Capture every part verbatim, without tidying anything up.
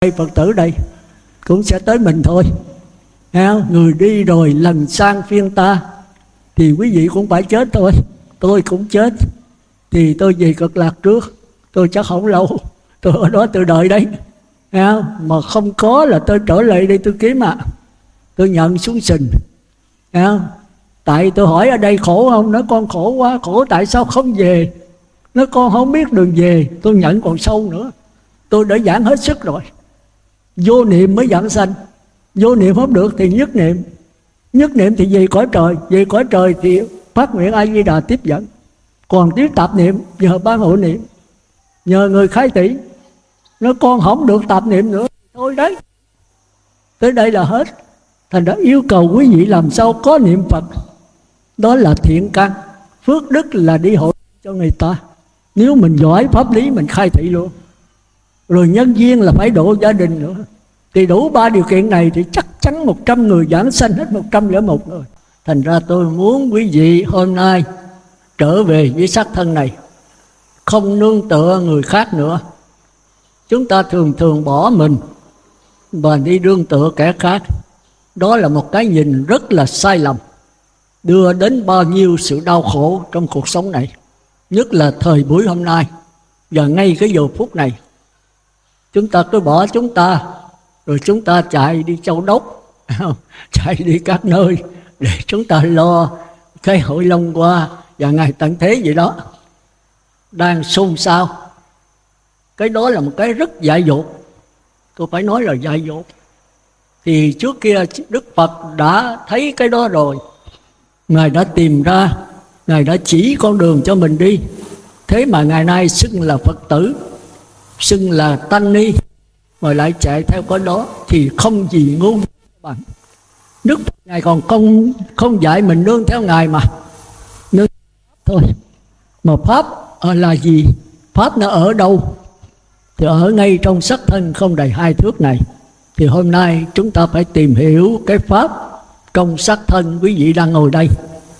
Phật tử đây cũng sẽ tới mình thôi. Người đi rồi lần sang phiên ta, thì quý vị cũng phải chết thôi. Tôi cũng chết. Thì tôi về Cực Lạc trước. Tôi chắc không lâu, tôi ở đó tôi đợi đấy. Mà không có là tôi trở lại đây tôi kiếm à. Tôi nhận xuống sình. Tại tôi hỏi ở đây khổ không? Nói con khổ quá. Khổ tại sao không về? Nói con không biết đường về. Tôi nhận còn sâu nữa. Tôi đã giảng hết sức rồi. Vô niệm mới giảng sanh. Vô niệm không được thì nhất niệm. Nhất niệm thì về cõi trời. Về cõi trời thì phát nguyện A Di Đà tiếp dẫn. Còn tiếp tạp niệm nhờ ban hộ niệm, nhờ người khai tỷ. Nói con không được tạp niệm nữa. Thôi đấy. Tới đây là hết. Thành đã yêu cầu quý vị làm sao có niệm Phật. Đó là thiện căn. Phước đức là đi hộ cho người ta. Nếu mình giỏi pháp lý mình khai thị luôn. Rồi nhân duyên là phải độ gia đình nữa. Thì đủ ba điều kiện này thì chắc chắn một trăm người giảng sanh hết một trăm lẻ một người. Thành ra tôi muốn quý vị hôm nay trở về với xác thân này, không nương tựa người khác nữa. Chúng ta thường thường bỏ mình và đi nương tựa kẻ khác. Đó là một cái nhìn rất là sai lầm, đưa đến bao nhiêu sự đau khổ trong cuộc sống này. Nhất là thời buổi hôm nay và ngay cái giờ phút này. Chúng ta cứ bỏ chúng ta, rồi chúng ta chạy đi Châu Đốc, chạy đi các nơi để chúng ta lo cái hội Long Hoa và ngày tận thế gì đó đang xôn xao. Cái đó là một cái rất dại dột. Tôi phải nói là dại dột. Thì trước kia Đức Phật đã thấy cái đó rồi. Ngài đã tìm ra, Ngài đã chỉ con đường cho mình đi. Thế mà ngày nay xưng là Phật tử, xưng là tăng ni, mà lại chạy theo cái đó thì không gì ngu bằng. Đức Phật Ngài còn không, không dạy mình nương theo Ngài mà. Nương thôi. Mà Pháp là gì? Pháp nó ở đâu? Thì ở ngay trong sắc thân không đầy hai thước này. Thì hôm nay chúng ta phải tìm hiểu cái Pháp trong sắc thân quý vị đang ngồi đây.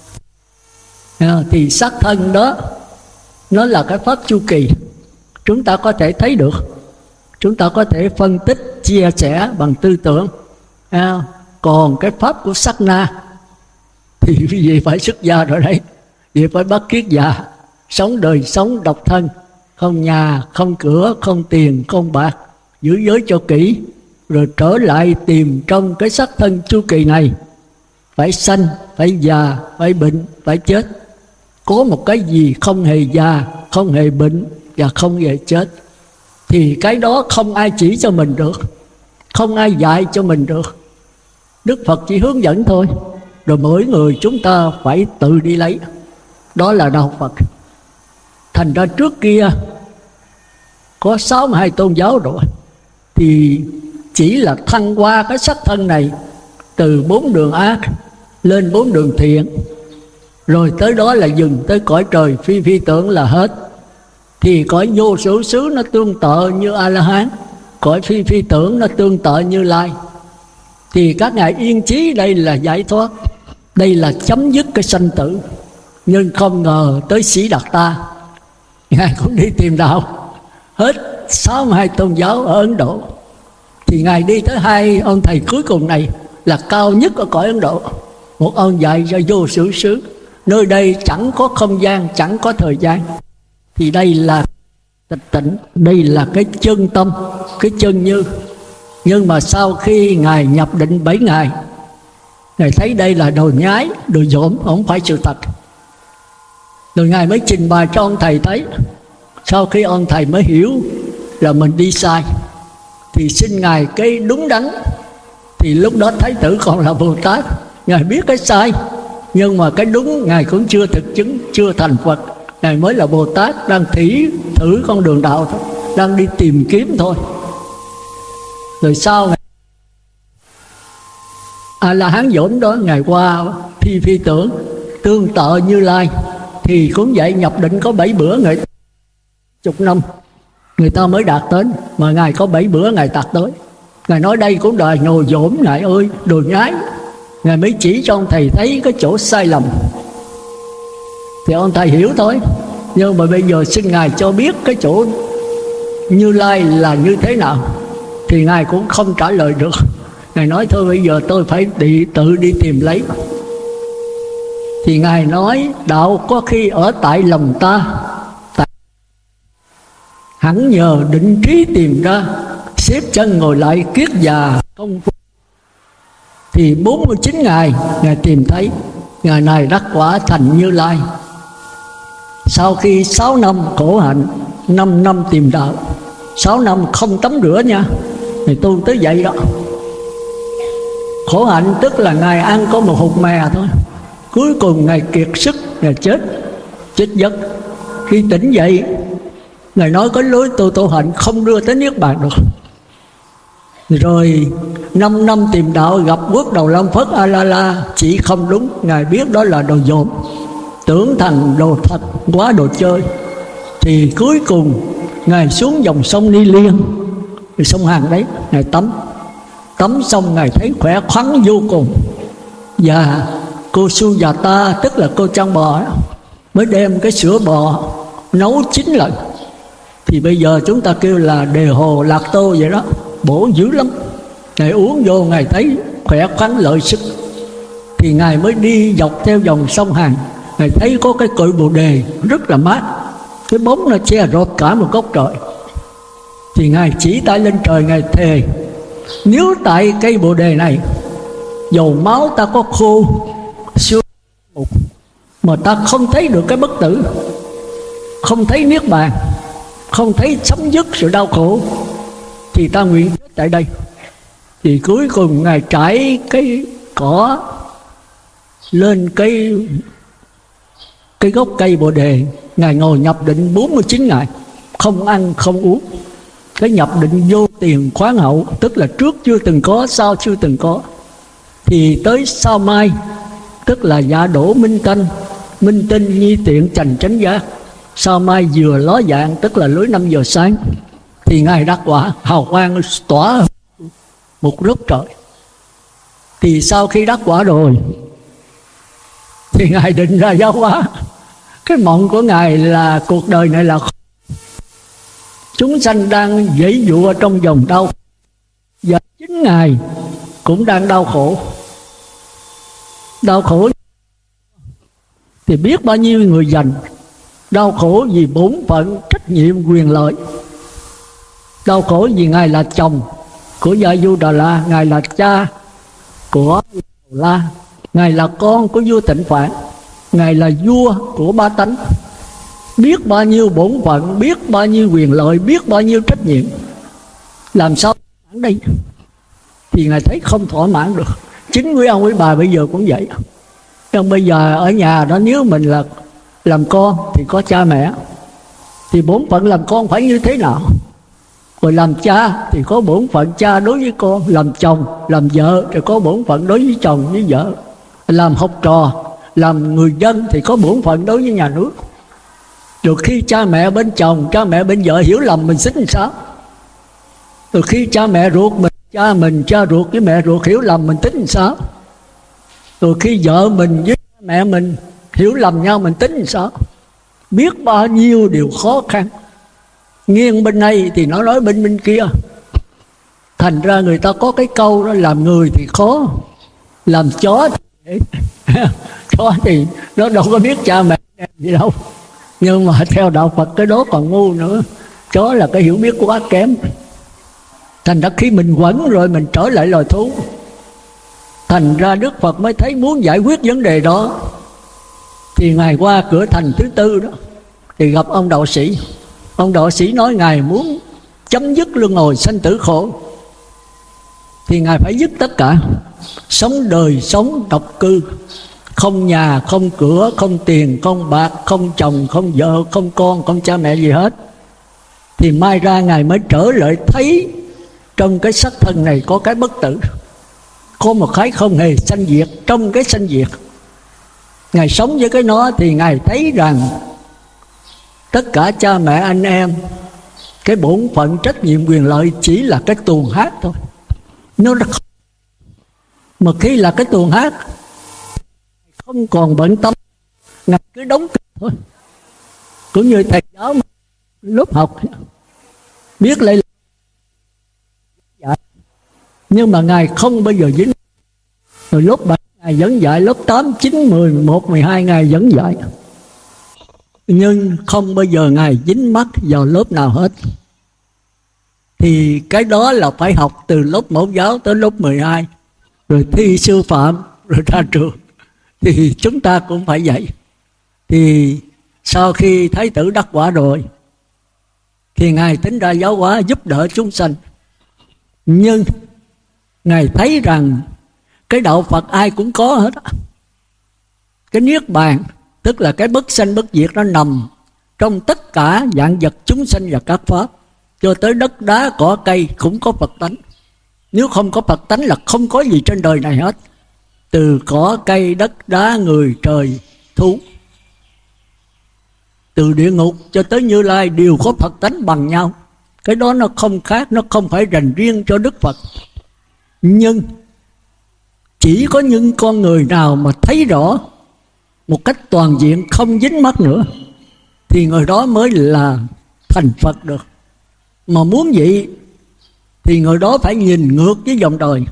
Thì sắc thân đó nó là cái Pháp chu kỳ. Chúng ta có thể thấy được, chúng ta có thể phân tích, chia sẻ bằng tư tưởng. À, còn cái Pháp của sắc na thì quý vị phải xuất gia rồi đấy. Vì phải bắt kiết già, sống đời sống độc thân, không nhà, không cửa, không tiền, không bạc, giữ giới cho kỹ, rồi trở lại tìm trong cái sắc thân chu kỳ này. Phải sanh, phải già, phải bệnh, phải chết. Có một cái gì không hề già, không hề bệnh và không hề chết, thì cái đó không ai chỉ cho mình được, không ai dạy cho mình được. Đức Phật chỉ hướng dẫn thôi. Rồi mỗi người chúng ta phải tự đi lấy. Đó là đạo Phật. Thành ra trước kia có sáu mươi hai tôn giáo rồi, thì chỉ là thăng qua cái sắc thân này từ bốn đường ác lên bốn đường thiện, rồi tới đó là dừng tới cõi trời phi phi tưởng là hết. Thì cõi vô số xứ nó tương tự như A-la-hán, cõi phi phi tưởng nó tương tự như Lai. Thì các ngài yên chí đây là giải thoát, đây là chấm dứt cái sanh tử. Nhưng không ngờ tới Sĩ Đạt Ta, ngài cũng đi tìm đạo hết sáu mươi hai tôn giáo ở Ấn Độ. Thì ngài đi tới hai ông thầy cuối cùng này là cao nhất ở cõi Ấn Độ. Một ông dạy cho vô số xứ, nơi đây chẳng có không gian, chẳng có thời gian. Thì đây là tịch tỉnh, đây là cái chân tâm, cái chân như. Nhưng mà sau khi ngài nhập định bảy ngày, ngài thấy đây là đồ nhái, đồ dỗm, không phải sự thật. Rồi ngài mới trình bày cho ông thầy thấy. Sau khi ông thầy mới hiểu là mình đi sai, thì xin ngài cái đúng đắn. Thì lúc đó Thái tử còn là Bồ Tát, ngài biết cái sai, nhưng mà cái đúng ngài cũng chưa thực chứng, chưa thành Phật. Ngài mới là Bồ Tát, đang thử thử con đường đạo thôi, đang đi tìm kiếm thôi. Rồi sau ngài A-la-hán dỗm đó, ngài qua phi phi tưởng tương tự Như Lai. Thì cũng vậy, nhập định có bảy bữa, người chục năm người ta mới đạt tới, mà ngài có bảy bữa ngài đạt tới. Ngài nói đây cũng đòi nhồi dỗm, ngài ơi đồ nhái. Ngài mới chỉ cho ông thầy thấy cái chỗ sai lầm. Thì ông thầy hiểu thôi. Nhưng mà bây giờ xin ngài cho biết cái chỗ Như Lai là như thế nào. thì Ngài cũng không trả lời được. Ngài nói thôi bây giờ tôi phải đi, tự đi tìm lấy. Thì Ngài nói đạo có khi ở tại lòng ta, tại hẳn nhờ định trí tìm ra, xếp chân ngồi lại kiết già công phu. Thì bốn mươi chín ngày Ngài tìm thấy, Ngài này đắc quả thành Như Lai. Sau khi sáu năm khổ hạnh, năm năm tìm đạo, sáu năm không tắm rửa nha, Ngài tu tới vậy đó. Khổ hạnh tức là Ngài ăn có một hột mè thôi. Cuối cùng Ngài kiệt sức, Ngài chết, chết giấc. Khi tỉnh dậy, Ngài nói có lối tu tu hạnh không đưa tới Niết Bàn được. Rồi năm năm tìm đạo gặp Quốc Đầu Lâm Phất A La La, chỉ không đúng. Ngài biết đó là đồ dồn, tưởng thành đồ thật, quá đồ chơi. Thì cuối cùng Ngài xuống dòng sông Ni Liên, sông Hằng đấy, Ngài tắm. Tắm xong Ngài thấy khỏe khoắn vô cùng. Và cô Sujata, tức là cô chăn bò, mới đem cái sữa bò nấu chín lần. Thì bây giờ chúng ta kêu là đề hồ lạc tô vậy đó, bổ dữ lắm. Ngài uống vô Ngài thấy khỏe khoắn lợi sức. Thì Ngài mới đi dọc theo dòng sông Hằng, Ngài thấy có cái cội bồ đề rất là mát, cái bóng nó che rộp cả một góc trời. Thì Ngài chỉ tay lên trời, Ngài thề nếu tại cây bồ đề này dầu máu ta có khô xương mà ta không thấy được cái bất tử, không thấy Niết Bàn, không thấy chấm dứt sự đau khổ, thì ta nguyện chết tại đây. Thì cuối cùng Ngài trải cái cỏ lên cái cái gốc cây bồ đề. Ngài ngồi nhập định bốn mươi chín ngày, không ăn không uống. Cái nhập định vô tiền khoáng hậu, tức là trước chưa từng có, sau chưa từng có. Thì tới sau mai, tức là dạ đổ minh canh, minh tinh nhi tiện trành chánh giác. Sau mai vừa ló dạng, tức là lối năm giờ sáng, thì Ngài đắc quả, hào quang tỏa một lúc trời. Thì sau khi đắc quả rồi, thì Ngài định ra giáo hóa. Cái mộng của Ngài là cuộc đời này là chúng sanh đang dãy dụa trong vòng đau, và chính Ngài cũng đang đau khổ. Đau khổ thì biết bao nhiêu người dành. Đau khổ vì bổn phận, trách nhiệm, quyền lợi. Đau khổ vì Ngài là chồng của Gia Du Đà La, Ngài là cha của La, Ngài là con của vua Tịnh Phạn, Ngài là vua của ba tánh. Biết bao nhiêu bổn phận, biết bao nhiêu quyền lợi, biết bao nhiêu trách nhiệm, làm sao ở đây thì Ngài thấy không thỏa mãn được. Chính quý ông quý bà bây giờ cũng vậy. Nhưng bây giờ ở nhà đó, nếu mình là làm con thì có cha mẹ, thì bổn phận làm con phải như thế nào? Rồi làm cha thì có bổn phận cha đối với con, làm chồng, làm vợ thì có bổn phận đối với chồng với vợ, làm học trò, làm người dân thì có bổn phận đối với nhà nước. Rồi khi cha mẹ bên chồng, cha mẹ bên vợ hiểu lầm mình xích làm sao? Rồi khi cha mẹ ruột mình, cha mình, cha ruột với mẹ ruột hiểu lầm mình tính làm sao? Rồi khi vợ mình với mẹ mình hiểu lầm nhau mình tính làm sao? Biết bao nhiêu điều khó khăn. Nghiêng bên này thì nó nói bên bên kia. Thành ra người ta có cái câu đó, làm người thì khó, làm chó thì chó thì nó đâu có biết cha mẹ gì đâu. Nhưng mà theo đạo Phật cái đó còn ngu nữa. Chó là cái hiểu biết quá kém. Thành ra khi mình quẩn rồi mình trở lại loài thú. Thành ra Đức Phật mới thấy muốn giải quyết vấn đề đó, thì Ngài qua cửa thành thứ tư đó, thì gặp ông đạo sĩ. Ông đạo sĩ nói Ngài muốn chấm dứt luân hồi sanh tử khổ, thì Ngài phải dứt tất cả. Sống đời sống độc cư, không nhà, không cửa, không tiền, không bạc, không chồng, không vợ, không con, không cha mẹ gì hết. Thì mai ra Ngài mới trở lại thấy trong cái xác thân này có cái bất tử, có một cái không hề sanh diệt trong cái sanh diệt. Ngài sống với cái nó thì Ngài thấy rằng tất cả cha mẹ anh em, cái bổn phận trách nhiệm quyền lợi chỉ là cái tuồng hát thôi. Nó không... Mà khi là cái tuồng hát không còn bận tâm, Ngài cứ đóng kịch thôi. Cũng như thầy giáo lớp học biết lại dạy Nhưng mà Ngài không bao giờ dính. Rồi lúc bảy Ngài vẫn dạy, lúc tám, chín, mười, mười một, mười hai Ngài vẫn dạy. Nhưng không bao giờ Ngài dính mắt vào lớp nào hết. Thì cái đó là phải học từ lớp mẫu giáo tới lớp mười hai, rồi thi sư phạm, rồi ra trường. Thì chúng ta cũng phải vậy. Thì sau khi Thái tử đắc quả rồi, thì Ngài tính ra giáo hóa giúp đỡ chúng sanh. Nhưng Ngài thấy rằng cái đạo Phật ai cũng có hết. Cái niết bàn, tức là cái bất sanh bất diệt, nó nằm trong tất cả vạn vật chúng sanh và các pháp. Cho tới đất đá cỏ cây cũng có Phật tánh. Nếu không có Phật tánh là không có gì trên đời này hết. Từ cỏ cây, đất đá, người, trời, thú, từ địa ngục cho tới Như Lai đều có Phật tánh bằng nhau. Cái đó nó không khác, nó không phải dành riêng cho Đức Phật. Nhưng chỉ có những con người nào mà thấy rõ một cách toàn diện, không dính mắc nữa, thì người đó mới là thành Phật được. Mà muốn vậy thì người đó phải nhìn ngược với dòng đời.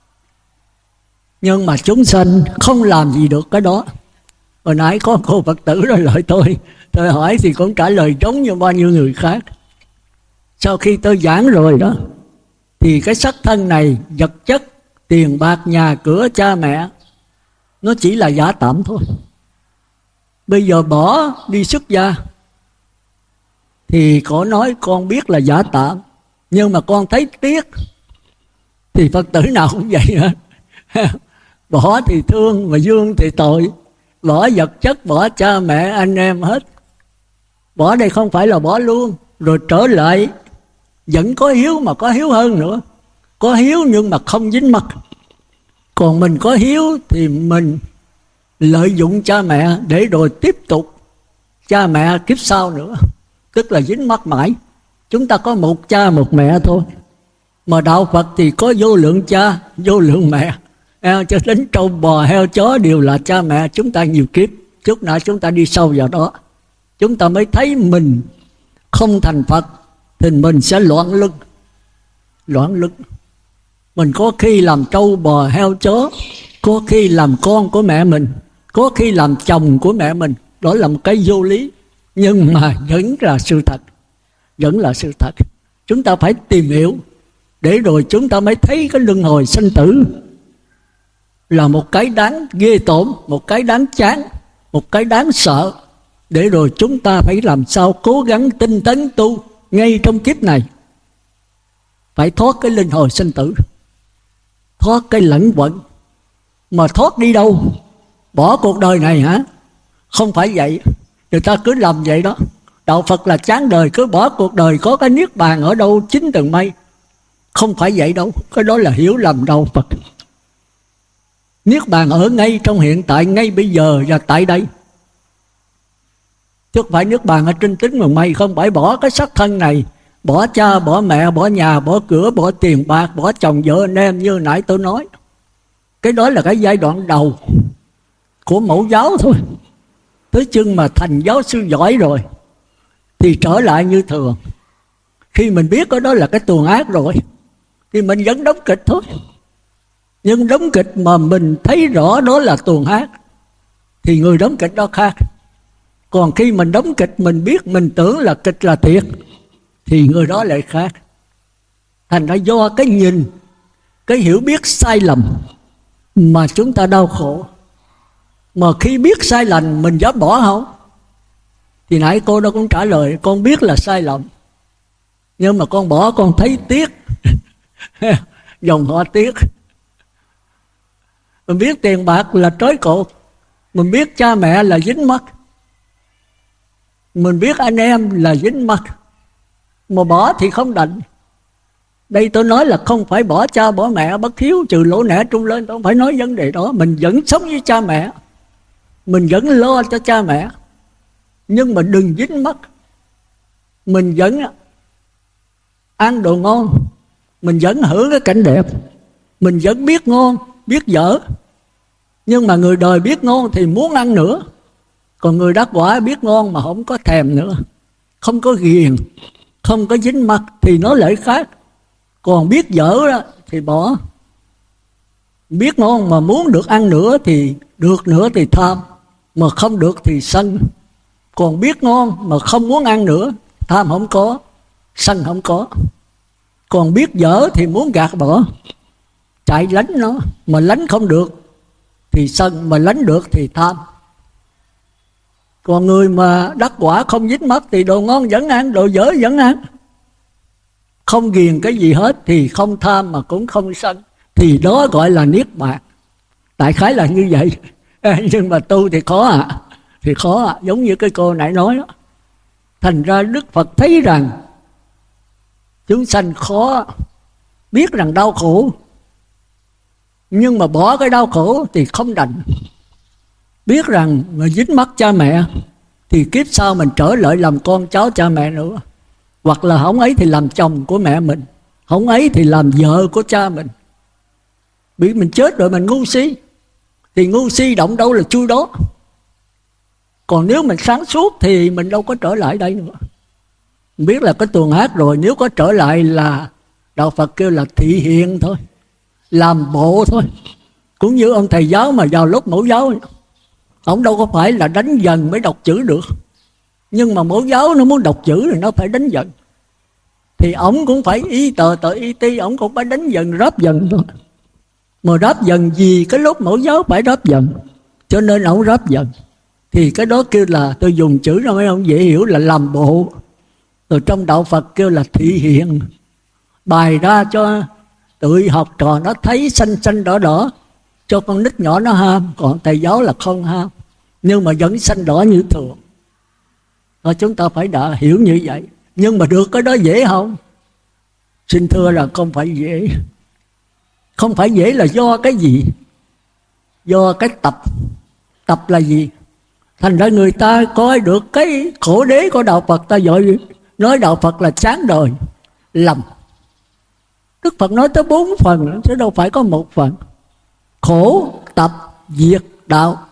Nhưng mà chúng sanh không làm gì được cái đó. Hồi nãy có cô Phật tử rồi lời tôi, tôi hỏi thì cũng trả lời giống như bao nhiêu người khác. Sau khi tôi giảng rồi đó, thì cái sắc thân này, vật chất, tiền bạc, nhà cửa, cha mẹ, nó chỉ là giả tạm thôi. Bây giờ bỏ đi xuất gia, thì cổ nói con biết là giả tạm, nhưng mà con thấy tiếc. Thì Phật tử nào cũng vậy hết. Bỏ thì thương, mà dương thì tội. Bỏ vật chất, bỏ cha mẹ, anh em hết. Bỏ đây không phải là bỏ luôn. Rồi trở lại vẫn có hiếu, mà có hiếu hơn nữa. Có hiếu nhưng mà không dính mắc. Còn mình có hiếu thì mình lợi dụng cha mẹ để rồi tiếp tục cha mẹ kiếp sau nữa, tức là dính mắc mãi. Chúng ta có một cha một mẹ thôi, mà đạo Phật thì có vô lượng cha, vô lượng mẹ, cho đến trâu bò heo chó đều là cha mẹ chúng ta nhiều kiếp. Chút nữa chúng ta đi sâu vào đó, chúng ta mới thấy mình không thành Phật thì mình sẽ loạn lưng. Loạn lưng. Mình có khi làm trâu bò heo chó, có khi làm con của mẹ mình, có khi làm chồng của mẹ mình. Đó là một cái vô lý, nhưng mà vẫn là sự thật. Vẫn là sự thật. Chúng ta phải tìm hiểu, để rồi chúng ta mới thấy cái luân hồi sanh tử là một cái đáng ghê tởm, một cái đáng chán, một cái đáng sợ. Để rồi chúng ta phải làm sao cố gắng tinh tấn tu ngay trong kiếp này, phải thoát cái luân hồi sanh tử, thoát cái lẫn quẩn. Mà thoát đi đâu? Bỏ cuộc đời này hả? Không phải vậy. Người ta cứ làm vậy đó. Đạo Phật là chán đời, cứ bỏ cuộc đời, có cái niết bàn ở đâu chín tầng mây. Không phải vậy đâu. Cái đó là hiểu lầm đạo Phật. Niết bàn ở ngay trong hiện tại, ngay bây giờ và tại đây, chứ không phải niết bàn ở trên chín tầng mây. Không phải bỏ cái xác thân này, bỏ cha, bỏ mẹ, bỏ nhà, bỏ cửa, bỏ tiền bạc, bỏ chồng vợ anh em như nãy tôi nói. Cái đó là cái giai đoạn đầu của mẫu giáo thôi. Tới chừng mà thành giáo sư giỏi rồi thì trở lại như thường. Khi mình biết cái đó là cái tuồng ác rồi thì mình vẫn đóng kịch thôi. Nhưng đóng kịch mà mình thấy rõ đó là tuồng ác thì người đóng kịch đó khác. Còn khi mình đóng kịch mình biết, mình tưởng là kịch là thiệt thì người đó lại khác. Thành ra do cái nhìn, cái hiểu biết sai lầm mà chúng ta đau khổ. Mà khi biết sai lầm mình dám bỏ không? Thì nãy cô đó cũng trả lời, con biết là sai lầm, nhưng mà con bỏ con thấy tiếc. Dòng họ tiếc. Mình biết tiền bạc là trói cột, mình biết cha mẹ là dính mắc, mình biết anh em là dính mắc, mà bỏ thì không đành. Đây tôi nói là không phải bỏ cha bỏ mẹ bất hiếu, trừ lỗ nẻ trung lên, tôi không phải nói vấn đề đó. Mình vẫn sống với cha mẹ, mình vẫn lo cho cha mẹ, nhưng mà đừng dính mắc. Mình vẫn ăn đồ ngon, mình vẫn hưởng cái cảnh đẹp, mình vẫn biết ngon, biết dở. Nhưng mà người đời biết ngon thì muốn ăn nữa. Còn người đắc quả biết ngon mà không có thèm nữa, không có ghiền, không có dính mắc thì nó lại khác. Còn biết dở đó thì bỏ. Biết ngon mà muốn được ăn nữa thì được nữa thì tham, mà không được thì sân. Còn biết ngon mà không muốn ăn nữa, tham không có, sân không có. Còn biết dở thì muốn gạt bỏ, chạy lánh nó, mà lánh không được thì sân, mà lánh được thì tham. Còn người mà đắc quả không dính mắc thì đồ ngon vẫn ăn, đồ dở vẫn ăn. Không ghiền cái gì hết thì không tham mà cũng không sân, thì đó gọi là niết bàn. Đại khái là như vậy. Nhưng mà tu thì khó ạ, à. Thì khó ạ, à. Giống như cái cô nãy nói đó. Thành ra Đức Phật thấy rằng chúng sanh khó, biết rằng đau khổ, nhưng mà bỏ cái đau khổ thì không đành. Biết rằng mà dính mắc cha mẹ thì kiếp sau mình trở lại làm con cháu cha mẹ nữa. Hoặc là không ấy thì làm chồng của mẹ mình, không ấy thì làm vợ của cha mình. Bị mình chết rồi mình ngu si, thì ngu si động đâu là chui đó. Còn nếu mình sáng suốt thì mình đâu có trở lại đây nữa. Mình biết là cái tuồng hát rồi, nếu có trở lại là Đạo Phật kêu là thị hiện thôi, làm bộ thôi. Cũng như ông thầy giáo mà vào lớp mẫu giáo, ông đâu có phải là đánh dần mới đọc chữ được. Nhưng mà mẫu giáo nó muốn đọc chữ thì nó phải đánh dần, thì ổng cũng phải y tờ tờ y ti, ổng cũng phải đánh dần ráp dần thôi. Mà ráp dần gì cái lớp mẫu giáo phải ráp dần, cho nên ổng ráp dần. Thì cái đó kêu là, tôi dùng chữ ra mấy ông dễ hiểu là làm bộ. Rồi trong Đạo Phật kêu là thị hiện, bày ra cho tụi học trò nó thấy xanh xanh đỏ đỏ, cho con nít nhỏ nó ham. Còn thầy giáo là không ham, nhưng mà vẫn xanh đỏ như thường. Rồi chúng ta phải đã hiểu như vậy. Nhưng mà được cái đó dễ không? Xin thưa là không phải dễ. Không phải dễ là do cái gì? Do cái tập. Tập là gì? Thành ra người ta coi được cái khổ đế của Đạo Phật, ta gọi nói Đạo Phật là chán đời, lầm. Đức Phật nói tới bốn phần, chứ đâu phải có một phần. Khổ, tập, diệt, đạo.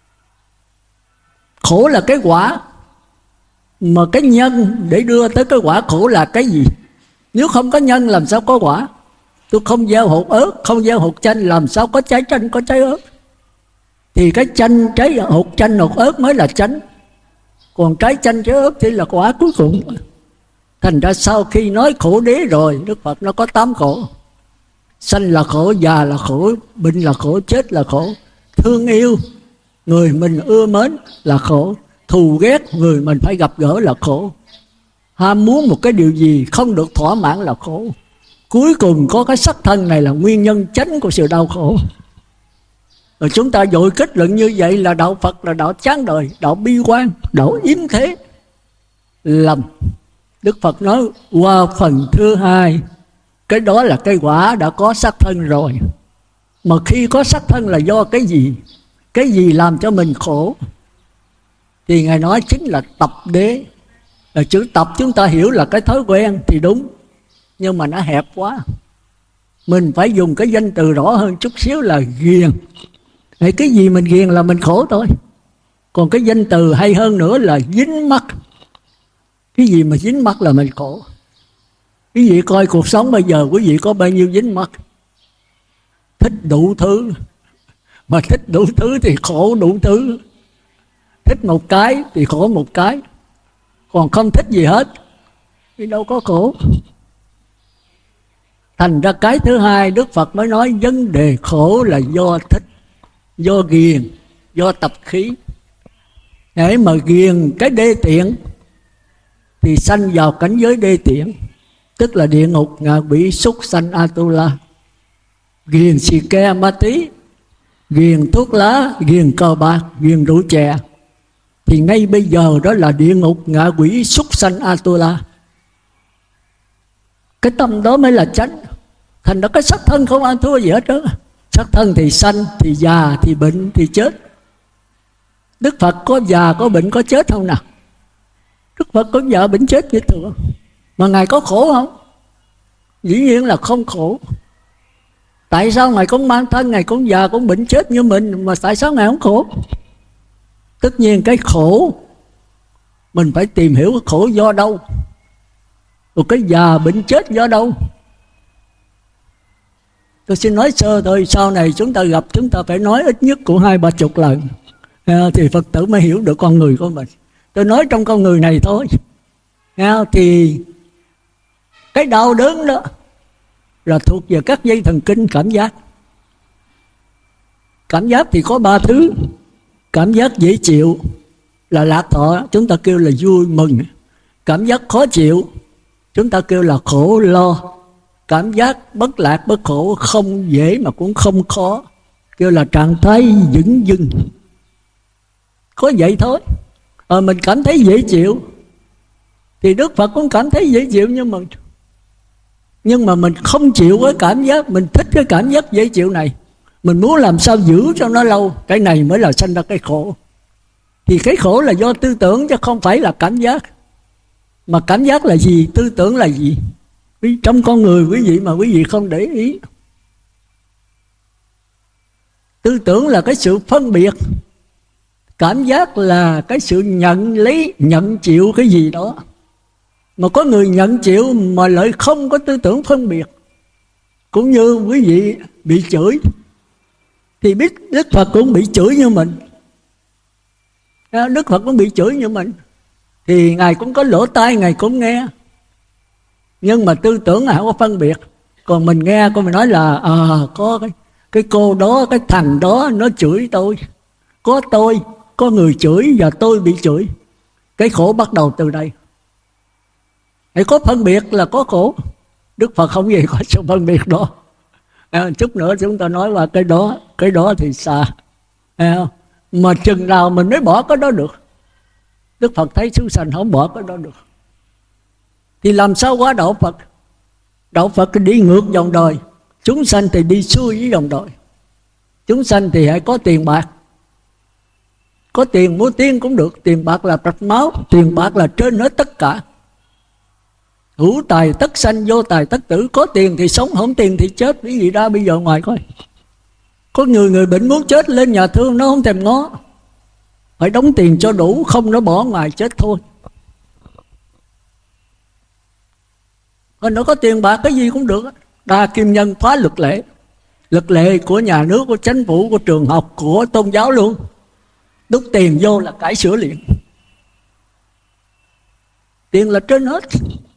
Khổ là cái quả, mà cái nhân để đưa tới cái quả khổ là cái gì? Nếu không có nhân làm sao có quả? Tôi không gieo hột ớt, không gieo hột chanh, làm sao có trái chanh, có trái ớt? Thì cái chanh, trái hột chanh, hột ớt mới là chanh. Còn trái chanh, trái ớt thì là quả cuối cùng. Thành ra sau khi nói khổ đế rồi, Đức Phật nó có tám khổ. Sanh là khổ, già là khổ, bệnh là khổ, chết là khổ. Thương yêu người mình ưa mến là khổ, thù ghét người mình phải gặp gỡ là khổ. Ham muốn một cái điều gì không được thỏa mãn là khổ. Cuối cùng có cái sắc thân này là nguyên nhân chánh của sự đau khổ. Rồi chúng ta vội kết luận như vậy là Đạo Phật là đạo chán đời, đạo bi quan, đạo yếm thế. Lầm. Đức Phật nói qua phần thứ hai, cái đó là cái quả đã có sắc thân rồi. Mà khi có sắc thân là do cái gì? Cái gì làm cho mình khổ? Thì Ngài nói chính là tập đế. Rồi chữ tập chúng ta hiểu là cái thói quen thì đúng, nhưng mà nó hẹp quá. Mình phải dùng cái danh từ rõ hơn chút xíu là ghiền. Thì cái gì mình ghiền là mình khổ thôi. Còn cái danh từ hay hơn nữa là dính mắc. Cái gì mà dính mắc là mình khổ. Quý vị coi cuộc sống bây giờ, quý vị có bao nhiêu dính mắc? Thích đủ thứ. Mà thích đủ thứ thì khổ đủ thứ. Thích một cái thì khổ một cái. Còn không thích gì hết thì đâu có khổ. Thành ra cái thứ hai Đức Phật mới nói vấn đề khổ là do thích, do ghiền, do tập khí. Để mà ghiền cái đê tiện thì sanh vào cảnh giới đê tiện, tức là địa ngục, ngạ quỷ, súc sanh, Atula. Ghiền xì ke ma tí, ghiền thuốc lá, ghiền cờ bạc, ghiền rượu chè, thì ngay bây giờ đó là địa ngục, ngạ quỷ, súc sanh, Atula. Cái tâm đó mới là chánh. Thành ra cái sắc thân không ăn thua gì hết đó. Sắc thân thì sanh, thì già, thì bệnh, thì chết. Đức Phật có già, có bệnh, có chết không nào? Đức Phật có già, bệnh, chết như thường. Mà Ngài có khổ không? Dĩ nhiên là không khổ. Tại sao Ngài cũng mang thân, Ngài cũng già, cũng bệnh, chết như mình, mà tại sao Ngài không khổ? Tất nhiên cái khổ mình phải tìm hiểu cái khổ do đâu, rồi cái già bệnh chết do đâu. Tôi xin nói sơ thôi, sau này chúng ta gặp chúng ta phải nói ít nhất của hai ba chục lần thì Phật tử mới hiểu được con người của mình. Tôi nói trong con người này thôi. Thì cái đau đớn đó là thuộc về các dây thần kinh cảm giác. Cảm giác thì có ba thứ. Cảm giác dễ chịu là lạc thọ, chúng ta kêu là vui mừng. Cảm giác khó chịu chúng ta kêu là khổ lo. Cảm giác bất lạc bất khổ, không dễ mà cũng không khó, kêu là trạng thái dửng dưng. Có vậy thôi. à, Mình cảm thấy dễ chịu thì Đức Phật cũng cảm thấy dễ chịu, nhưng mà Nhưng mà mình không chịu cái cảm giác, mình thích cái cảm giác dễ chịu này, mình muốn làm sao giữ cho nó lâu. Cái này mới là sanh ra cái khổ. Thì cái khổ là do tư tưởng chứ không phải là cảm giác. Mà cảm giác là gì, tư tưởng là gì, trong con người quý vị mà quý vị không để ý. Tư tưởng là cái sự phân biệt, cảm giác là cái sự nhận lấy, nhận chịu cái gì đó. Mà có người nhận chịu mà lại không có tư tưởng phân biệt. Cũng như quý vị bị chửi thì biết Đức Phật cũng bị chửi như mình, Đức Phật cũng bị chửi như mình, thì Ngài cũng có lỗ tai, Ngài cũng nghe. Nhưng mà tư tưởng Ngài không có phân biệt. Còn mình nghe, con mình nói là à, có cái, cái cô đó, cái thằng đó nó chửi tôi. Có tôi, có người chửi và tôi bị chửi. Cái khổ bắt đầu từ đây. Hãy có phân biệt là có khổ. Đức Phật không gì có sự phân biệt đó. À, chút nữa chúng ta nói vào cái đó. Cái đó thì xa. À, mà chừng nào mình mới bỏ cái đó được. Đức Phật thấy chúng sanh không bỏ cái đó được thì làm sao qua đạo Phật. Đạo Phật đi ngược dòng đời, chúng sanh thì đi xuôi với dòng đời. Chúng sanh thì hãy có tiền bạc, có tiền mua tiên cũng được. Tiền bạc là rạch máu, tiền bạc là trên hết tất cả. Hữu tài tất sanh, vô tài tất tử. Có tiền thì sống, không tiền thì chết. Quý vị ra bây giờ ngoài coi, có người người bệnh muốn chết lên nhà thương nó không thèm ngó, phải đóng tiền cho đủ, không nó bỏ ngoài chết thôi. Còn nó có tiền bạc cái gì cũng được. Đa kim nhân phá luật lệ. Luật lệ của nhà nước, của chính phủ, của trường học, của tôn giáo luôn. Đút tiền vô là cải sửa liền. Tiền là trên hết.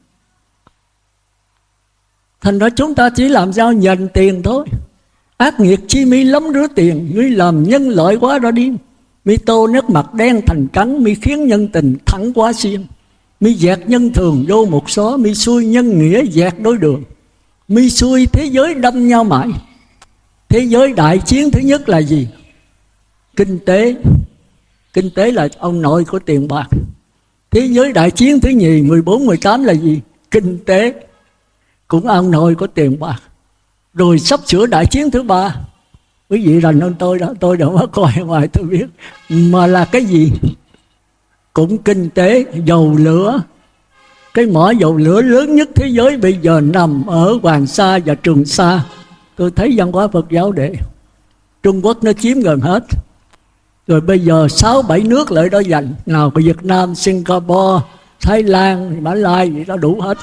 Thành ra chúng ta chỉ làm sao nhận tiền thôi. Ác nghiệt chi mi lắm rứa tiền, mi làm nhân lợi quá ra đi. Mi tô nước mặt đen thành trắng, mi khiến nhân tình thẳng quá xiên. Mi dẹt nhân thường vô một xó, mi xui nhân nghĩa dẹt đôi đường. Mi xui thế giới đâm nhau mãi. Thế giới đại chiến thứ nhất là gì? Kinh tế. Kinh tế là ông nội của tiền bạc. Thế giới đại chiến thứ nhì mười bốn mười tám là gì? Kinh tế, cũng ông nội của tiền bạc. Rồi sắp sửa đại chiến thứ ba, quý vị rành hơn tôi đó, tôi đâu có coi ngoài tôi biết, mà là cái gì? Cũng kinh tế, dầu lửa. Cái mỏ dầu lửa lớn nhất thế giới bây giờ nằm ở Hoàng Sa và Trường Sa. Tôi thấy văn hóa Phật giáo để Trung Quốc nó chiếm gần hết. Rồi bây giờ sáu bảy nước lại đó giành. Nào có Việt Nam, Singapore, Thái Lan, Mã Lai gì đó đủ hết.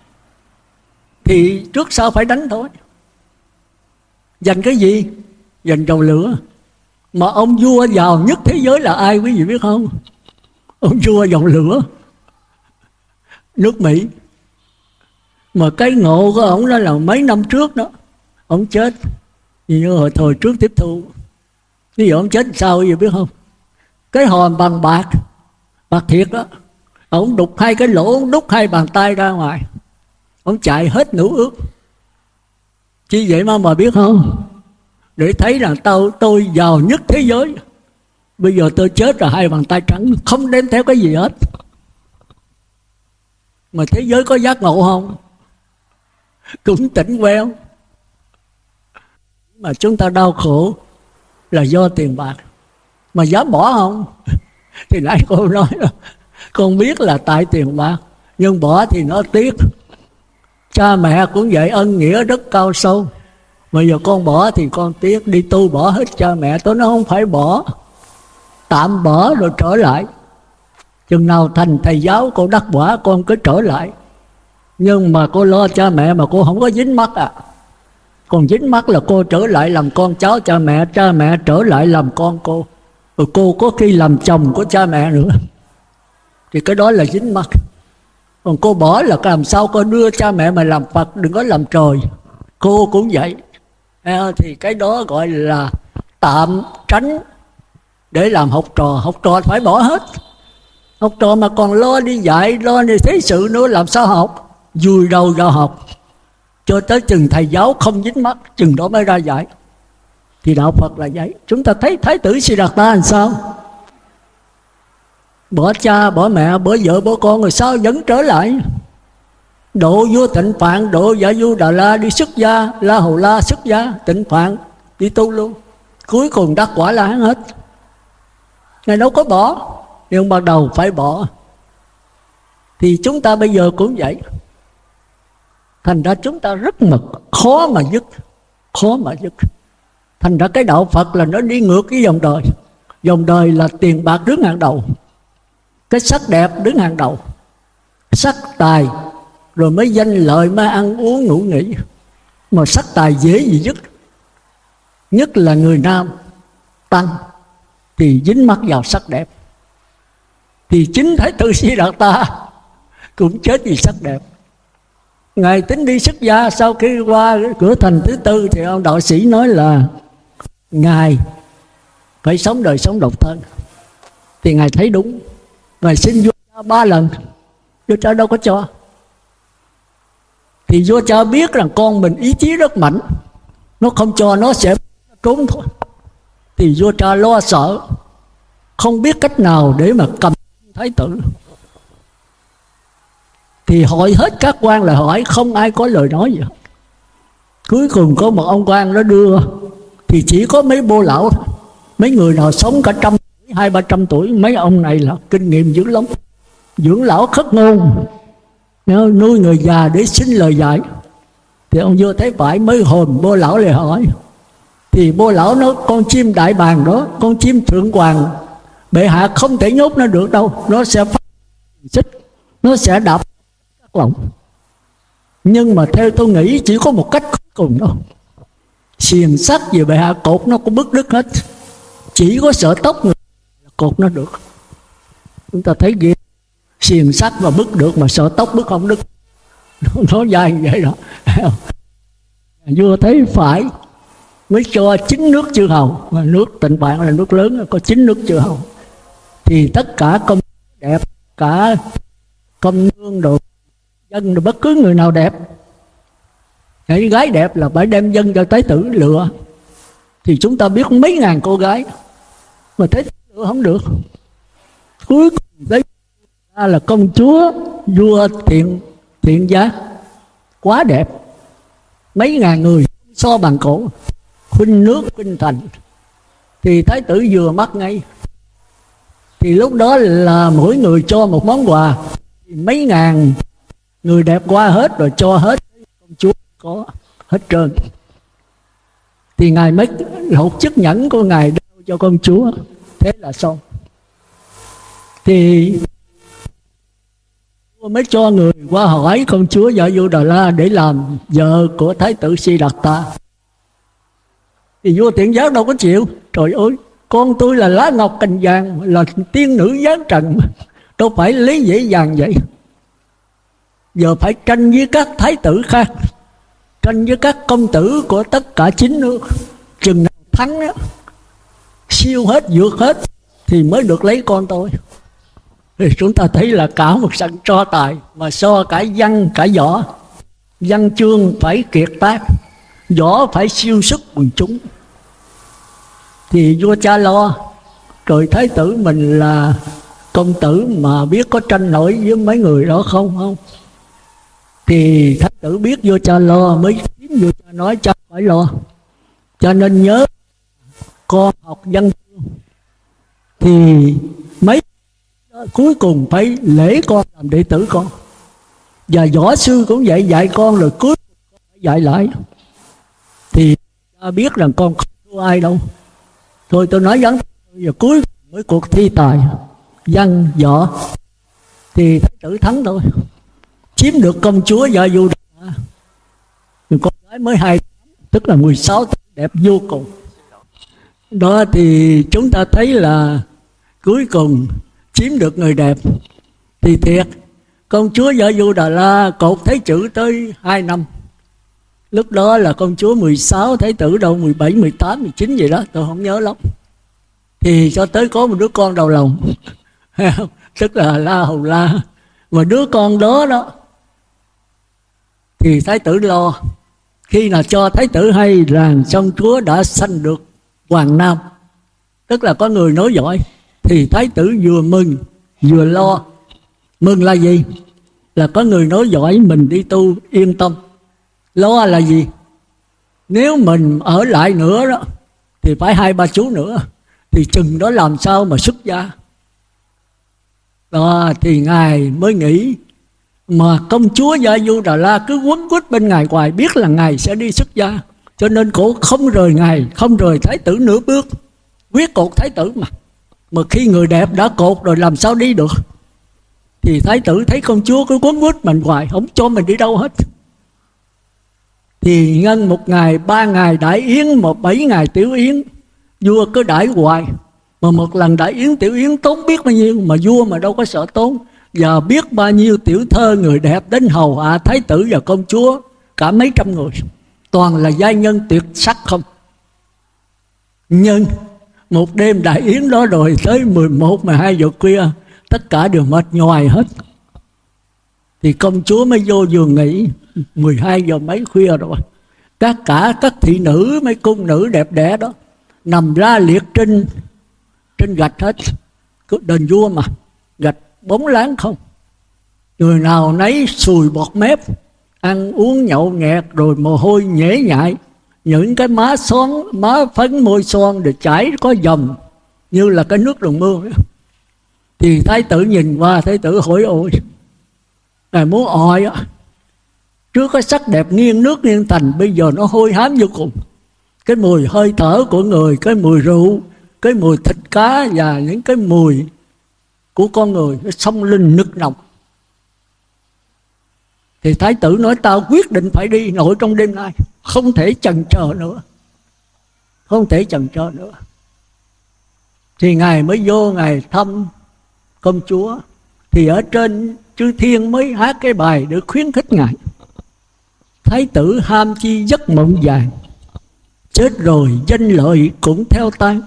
Thì trước sau phải đánh thôi. Giành cái gì? Giành dầu lửa. Mà ông vua giàu nhất thế giới là ai quý vị biết không? Ông vua dầu lửa, nước Mỹ. Mà cái ngộ của ông đó là mấy năm trước đó ông chết. Như hồi thời trước tiếp thu. Ví dụ ông chết sao quý vị biết không? Cái hòm bằng bạc, bạc thiệt đó, ông đục hai cái lỗ, ông đút hai bàn tay ra ngoài, ông chạy hết nửa ước. Chi vậy mà mà biết không? Để thấy rằng tôi, tôi giàu nhất thế giới. Bây giờ tôi chết rồi hai bàn tay trắng, không đem theo cái gì hết. Mà thế giới có giác ngộ không? Cũng tỉnh queo. Mà chúng ta đau khổ là do tiền bạc. Mà dám bỏ không? Thì nãy cô nói đó, con biết là tại tiền bạc, nhưng bỏ thì nó tiếc. Cha mẹ cũng vậy, ân nghĩa rất cao sâu. Bây giờ con bỏ thì con tiếc. Đi tu bỏ hết cha mẹ. Tôi nói không phải bỏ, tạm bỏ rồi trở lại. Chừng nào thành thầy giáo cô đắc quả con cứ trở lại. Nhưng mà cô lo cha mẹ mà cô không có dính mắc à. Còn dính mắc là cô trở lại làm con cháu cha mẹ, cha mẹ trở lại làm con cô, rồi cô có khi làm chồng của cha mẹ nữa, thì cái đó là dính mắc. Còn cô bỏ là làm sao cô đưa cha mẹ mà làm Phật, đừng có làm trời. Cô cũng vậy. Thì cái đó gọi là tạm tránh để làm học trò. Học trò phải bỏ hết. Học trò mà còn lo đi dạy, lo đi thế sự nữa làm sao học? Vùi đầu vào học cho tới chừng thầy giáo không dính mắc, chừng đó mới ra dạy. Thì đạo Phật là vậy. Chúng ta thấy Thái tử Siddhartha làm sao? Bỏ cha, bỏ mẹ, bỏ vợ, bỏ con rồi sao vẫn trở lại? Độ vua Tịnh Phạn, độ Dạ Du Đà La đi xuất gia, La Hầu La xuất gia, Tịnh Phạn đi tu luôn. Cuối cùng đắc quả La Hán hết. Ngài đâu có bỏ, nhưng ban đầu phải bỏ. Thì chúng ta bây giờ cũng vậy. Thành ra chúng ta rất mực, khó mà dứt, khó mà dứt. Thành ra cái đạo Phật là nó đi ngược cái dòng đời. Dòng đời là tiền bạc đứng hàng đầu, cái sắc đẹp đứng hàng đầu, sắc tài, rồi mới danh lợi, mới ăn uống ngủ nghỉ. Mà sắc tài dễ gì dứt. Nhất là người nam tăng thì dính mắc vào sắc đẹp. Thì chính Thái tử Siddhartha cũng chết vì sắc đẹp. Ngài tính đi xuất gia, sau khi qua cửa thành thứ tư thì ông đạo sĩ nói là Ngài phải sống đời sống độc thân. Thì Ngài thấy đúng, Ngài xin vua cha ba lần, vua cha đâu có cho. Thì vua cha biết rằng con mình ý chí rất mạnh, nó không cho nó sẽ trốn thôi. Thì vua cha lo sợ, không biết cách nào để mà cầm Thái tử. Thì hỏi hết các quan là hỏi, không ai có lời nói gì. Cuối cùng có một ông quan nó đưa, thì chỉ có mấy bô lão thôi. Mấy người nào sống cả trăm tuổi, hai ba trăm tuổi. Mấy ông này là kinh nghiệm dữ lắm, dưỡng lão khất ngôn, nuôi người già để xin lời dạy. Thì ông vua thấy phải mới hồn bô lão lại hỏi. Thì bô lão nói con chim đại bàng đó, con chim thượng hoàng, bệ hạ không thể nhốt nó được đâu, nó sẽ phát xích, nó sẽ đạp các lòng. Nhưng mà theo tôi nghĩ chỉ có một cách cuối cùng đâu. Xiềng sắt về bệ hạ cột nó cũng bứt đứt hết, chỉ có sợ tóc người cột nó được. Chúng ta thấy ghê, xiềng sắt mà bứt được mà sợ tóc bứt không đứt. Nó dài như vậy đó. Vua thấy phải mới cho chín nước chư hầu, mà nước Tịnh Phạn là nước lớn, có chín nước chư hầu. Thì tất cả công đẹp, cả công nương đồ dân đồ, bất cứ người nào đẹp, cái gái đẹp là phải đem dân cho Thái tử lựa. Thì chúng ta biết mấy ngàn cô gái mà Thái tử lựa không được. Cuối cùng lấy ra là công chúa vua Thiện Thiện Giá, quá đẹp, mấy ngàn người so bằng cổ, khuynh nước khuynh thành. Thì Thái tử vừa mắt ngay. Thì lúc đó là mỗi người cho một món quà, thì mấy ngàn người đẹp qua hết rồi cho hết, công chúa có hết trơn. Thì Ngài mới hột chiếc nhẫn của Ngài đeo cho công chúa, thế là xong. Thì mới cho người qua hỏi công chúa Dạ Du Đà La để làm vợ của Thái tử Siddhartha. Thì vua Tiện Giác đâu có chịu. Trời ơi, con tôi là lá ngọc cành vàng, là tiên nữ giáng trần, đâu phải lấy dễ dàng vậy. Giờ phải tranh với các thái tử khác, tranh với các công tử của tất cả chín nước. Chừng nào thắng đó, siêu hết, vượt hết thì mới được lấy con tôi. Thì chúng ta thấy là cả một sân tro tài, mà so cả văn cả võ. Văn chương phải kiệt tác, võ phải siêu sức quần chúng. Thì vua cha lo, rồi thái tử mình là công tử mà biết có tranh nổi với mấy người đó không không. Thì thái tử biết vua cha lo, mới kiếm vua cha nói cha phải lo, cho nên nhớ con học văn chương. Thì mấy cuối cùng phải lễ con làm đệ tử con. Và võ sư cũng vậy, dạy con rồi cuối cùng con phải dạy lại. Thì ta biết rằng con không thua ai đâu. Thôi tôi nói vấn giờ cuối cùng mới cuộc thi tài văn võ. Thì thái tử thắng thôi, chiếm được công chúa Dạ Du Đà La. Con gái mới hai tức là mười sáu tử đẹp vô cùng. Đó thì chúng ta thấy là cuối cùng chiếm được người đẹp. Thì thiệt, công chúa Vợ Du Đà La cột Thái Tử tới hai năm. Lúc đó là công chúa mười sáu, Thái Tử đâu mười bảy, mười tám, mười chín gì đó, tôi không nhớ lắm. Thì cho tới có một đứa con đầu lòng tức là La Hầu La. Mà đứa con đó đó thì Thái Tử lo. Khi nào cho Thái Tử hay là công chúa đã sanh được hoàng nam, tức là có người nói giỏi, thì Thái Tử vừa mừng vừa lo. Mừng là gì? Là có người nói giỏi mình đi tu yên tâm. Lo là gì? Nếu mình ở lại nữa đó thì phải hai ba chú nữa, thì chừng đó làm sao mà xuất gia. Đó thì Ngài mới nghĩ. Mà công chúa Vợ Du Đà La cứ quấn quýt bên Ngài hoài, biết là Ngài sẽ đi xuất gia, cho nên cổ không rời Ngài, không rời Thái Tử nửa bước, quyết cột Thái Tử mà. Mà khi người đẹp đã cột rồi làm sao đi được. Thì Thái Tử thấy công chúa cứ quấn quýt mình hoài, không cho mình đi đâu hết. Thì nhân một ngày, ba ngày đãi yến, một bảy ngày tiểu yến, vua cứ đãi hoài. Mà một lần đãi yến tiểu yến tốn biết bao nhiêu, mà vua mà đâu có sợ tốn. Và biết bao nhiêu tiểu thơ người đẹp đến hầu hạ Thái Tử và công chúa, cả mấy trăm người, toàn là giai nhân tuyệt sắc không. Nhưng một đêm đại yến đó rồi tới mười một, mười hai giờ khuya, tất cả đều mệt nhoài hết. Thì công chúa mới vô giường nghỉ. Mười hai giờ mấy khuya rồi, tất cả các thị nữ, mấy cung nữ đẹp đẽ đó nằm ra liệt trên trên gạch hết. Đền vua mà, gạch bóng láng không. Người nào nấy sùi bọt mép, ăn uống nhậu nhẹt, rồi mồ hôi nhễ nhại. Những cái má son, má phấn môi son để chảy có dòng như là cái nước đồng mưa. Thì Thái Tử nhìn qua, Thái Tử hỏi: ôi, Ngài muốn ỏi á. Trước cái sắc đẹp nghiêng nước nghiêng thành, bây giờ nó hôi hám vô cùng. Cái mùi hơi thở của người, cái mùi rượu, cái mùi thịt cá và những cái mùi của con người nó xông lên nức nồng. Thì Thái Tử nói: tao quyết định phải đi nội trong đêm nay, không thể chần chờ nữa, không thể chần chờ nữa. Thì Ngài mới vô, Ngài thăm công chúa. Thì ở trên chư thiên mới hát cái bài để khuyến khích Ngài: Thái Tử ham chi giấc mộng vàng, chết rồi danh lợi cũng theo tan.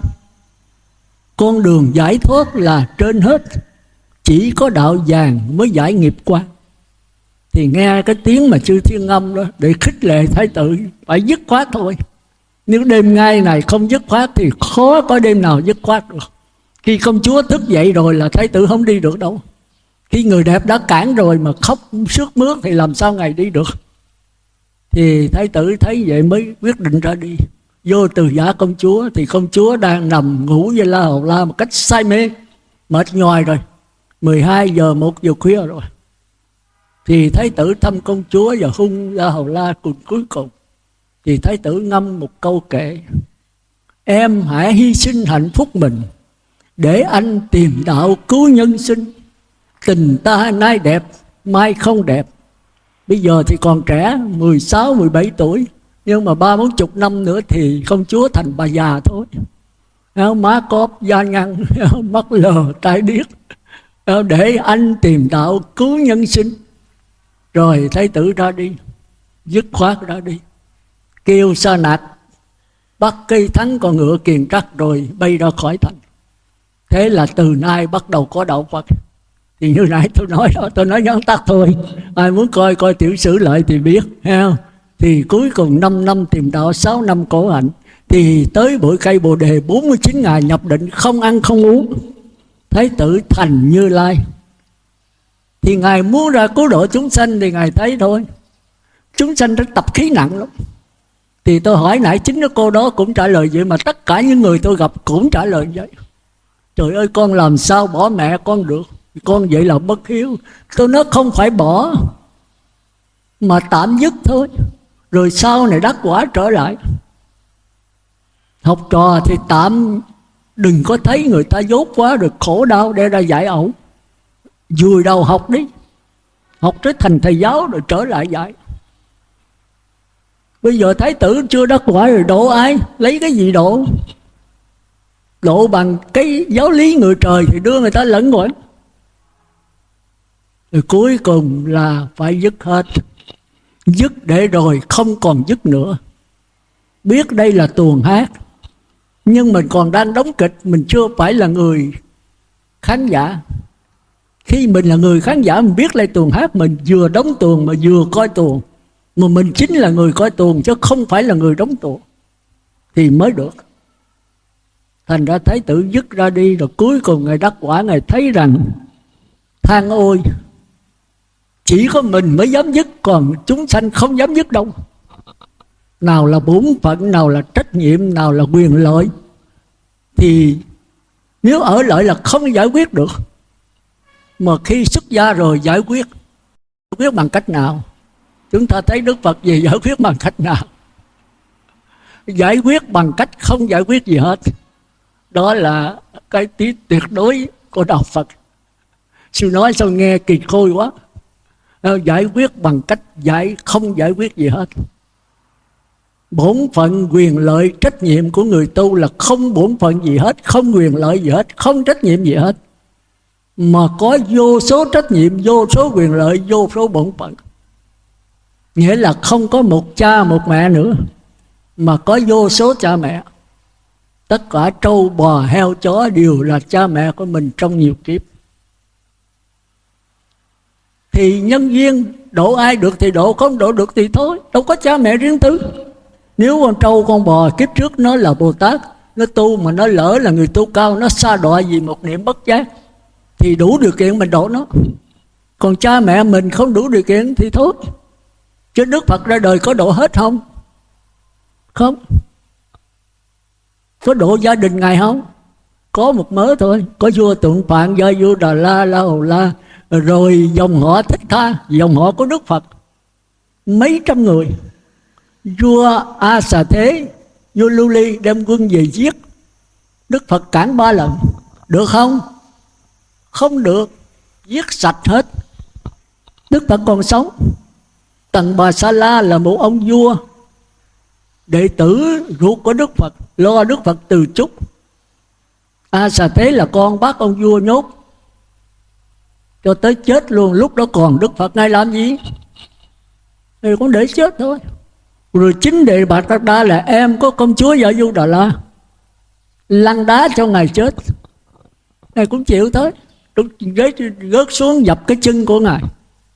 Con đường giải thoát là trên hết, chỉ có đạo vàng mới giải nghiệp quan. Thì nghe cái tiếng mà chư thiên âm đó để khích lệ Thái Tử phải dứt khoát thôi. Nếu đêm ngay này không dứt khoát thì khó có đêm nào dứt khoát được. Khi công chúa thức dậy rồi là Thái Tử không đi được đâu. Khi người đẹp đã cản rồi mà khóc sướt mướt thì làm sao Ngài đi được. Thì Thái Tử thấy vậy mới quyết định ra đi. Vô từ giả công chúa, thì công chúa đang nằm ngủ với La Hầu La một cách say mê, mệt nhoài rồi, mười hai giờ, một giờ khuya rồi. Thì Thái Tử thăm công chúa và hung La Hầu La cùng cuối cùng. Thì Thái Tử ngâm một câu kệ: em hãy hy sinh hạnh phúc mình để anh tìm đạo cứu nhân sinh. Tình ta nay đẹp, mai không đẹp. Bây giờ thì còn trẻ, mười sáu, mười bảy tuổi, nhưng mà ba bốn chục năm nữa thì công chúa thành bà già thôi. Má cóp, da nhăn, mắt lờ, tai điếc. Để anh tìm đạo cứu nhân sinh. Rồi Thái Tử ra đi, dứt khoát ra đi, kêu Sa Nạc bắt cây thắng con ngựa kiền trắc rồi bay ra khỏi thành. Thế là từ nay bắt đầu có đạo Phật. Thì như nãy tôi nói đó, tôi nói nhắn tắt thôi, ai muốn coi coi tiểu sử lại thì biết, thấy không? Thì cuối cùng năm năm tìm đạo, sáu năm khổ hạnh. Thì tới bụi cây Bồ Đề bốn mươi chín ngày nhập định, không ăn không uống. Thái Tử thành Như Lai. Thì Ngài muốn ra cứu độ chúng sanh thì Ngài thấy thôi, chúng sanh rất tập khí nặng lắm. Thì tôi hỏi nãy chính cái cô đó cũng trả lời vậy, mà tất cả những người tôi gặp cũng trả lời vậy. Trời ơi, con làm sao bỏ mẹ con được, con vậy là bất hiếu. Tôi nói không phải bỏ, mà tạm dứt thôi, rồi sau này đắc quả trở lại. Học trò thì tạm đừng có thấy người ta dốt quá rồi khổ đau để ra giải ẩu. Vùi đầu học đi, học tới thành thầy giáo rồi trở lại dạy. Bây giờ thái tử chưa đắc quả rồi độ ai? Lấy cái gì độ? Độ bằng cái giáo lý người trời thì đưa người ta lẫn quẩn. Rồi cuối cùng là phải dứt hết. Dứt để rồi không còn dứt nữa. Biết đây là tuồng hát, nhưng mình còn đang đóng kịch, mình chưa phải là người khán giả. Khi mình là người khán giả, mình biết đây tuồng hát, mình vừa đóng tuồng mà vừa coi tuồng, mà mình chính là người coi tuồng chứ không phải là người đóng tuồng, thì mới được. Thành ra thái tử dứt ra đi, rồi cuối cùng Ngài đắc quả, Ngài thấy rằng than ôi, chỉ có mình mới dám dứt, còn chúng sanh không dám dứt đâu. Nào là bổn phận, nào là trách nhiệm, nào là quyền lợi, thì nếu ở lại là không giải quyết được. Mà khi xuất gia rồi giải quyết. Giải quyết bằng cách nào? Chúng ta thấy Đức Phật gì giải quyết bằng cách nào? Giải quyết bằng cách không giải quyết gì hết. Đó là cái tí tuyệt đối của Đạo Phật. Sư nói sao nghe kỳ khôi quá. Giải quyết bằng cách giải không giải quyết gì hết. Bổn phận, quyền lợi, trách nhiệm của người tu là không bổn phận gì hết, không quyền lợi gì hết, không trách nhiệm gì hết, mà có vô số trách nhiệm, vô số quyền lợi, vô số bổn phận. Nghĩa là không có một cha một mẹ nữa, mà có vô số cha mẹ. Tất cả trâu bò heo chó đều là cha mẹ của mình trong nhiều kiếp. Thì nhân duyên độ ai được thì độ, không độ được thì thôi, đâu có cha mẹ riêng tư. Nếu con trâu con bò kiếp trước nó là Bồ Tát, nó tu mà nó lỡ là người tu cao, nó sa đọa vì một niệm bất giác, thì đủ điều kiện mình độ nó. Còn cha mẹ mình không đủ điều kiện thì thôi. Chứ Đức Phật ra đời có độ hết không? Không. Có độ gia đình Ngài không? Có một mớ thôi. Có vua Tượng Phạn, gia vua Đà La, La Hầu La, rồi dòng họ Thích Tha, dòng họ của Đức Phật mấy trăm người. Vua A Xà Thế, vua Lưu Ly đem quân về giết, Đức Phật cản ba lần. Được không? Không được. Giết sạch hết. Đức Phật còn sống. Tần Bà Sa La là một ông vua, đệ tử ruột của Đức Phật, lo Đức Phật từ chúc. A Xà Thế là con bác ông vua nhốt cho tới chết luôn. Lúc đó còn Đức Phật Ngài làm gì? Thì cũng để chết thôi. Rồi chính Đề Bà Tát Đa là em có công chúa Dạ Du Đà La, lăn đá cho Ngài chết. Ngài cũng chịu tới, rớt xuống dập cái chân của Ngài.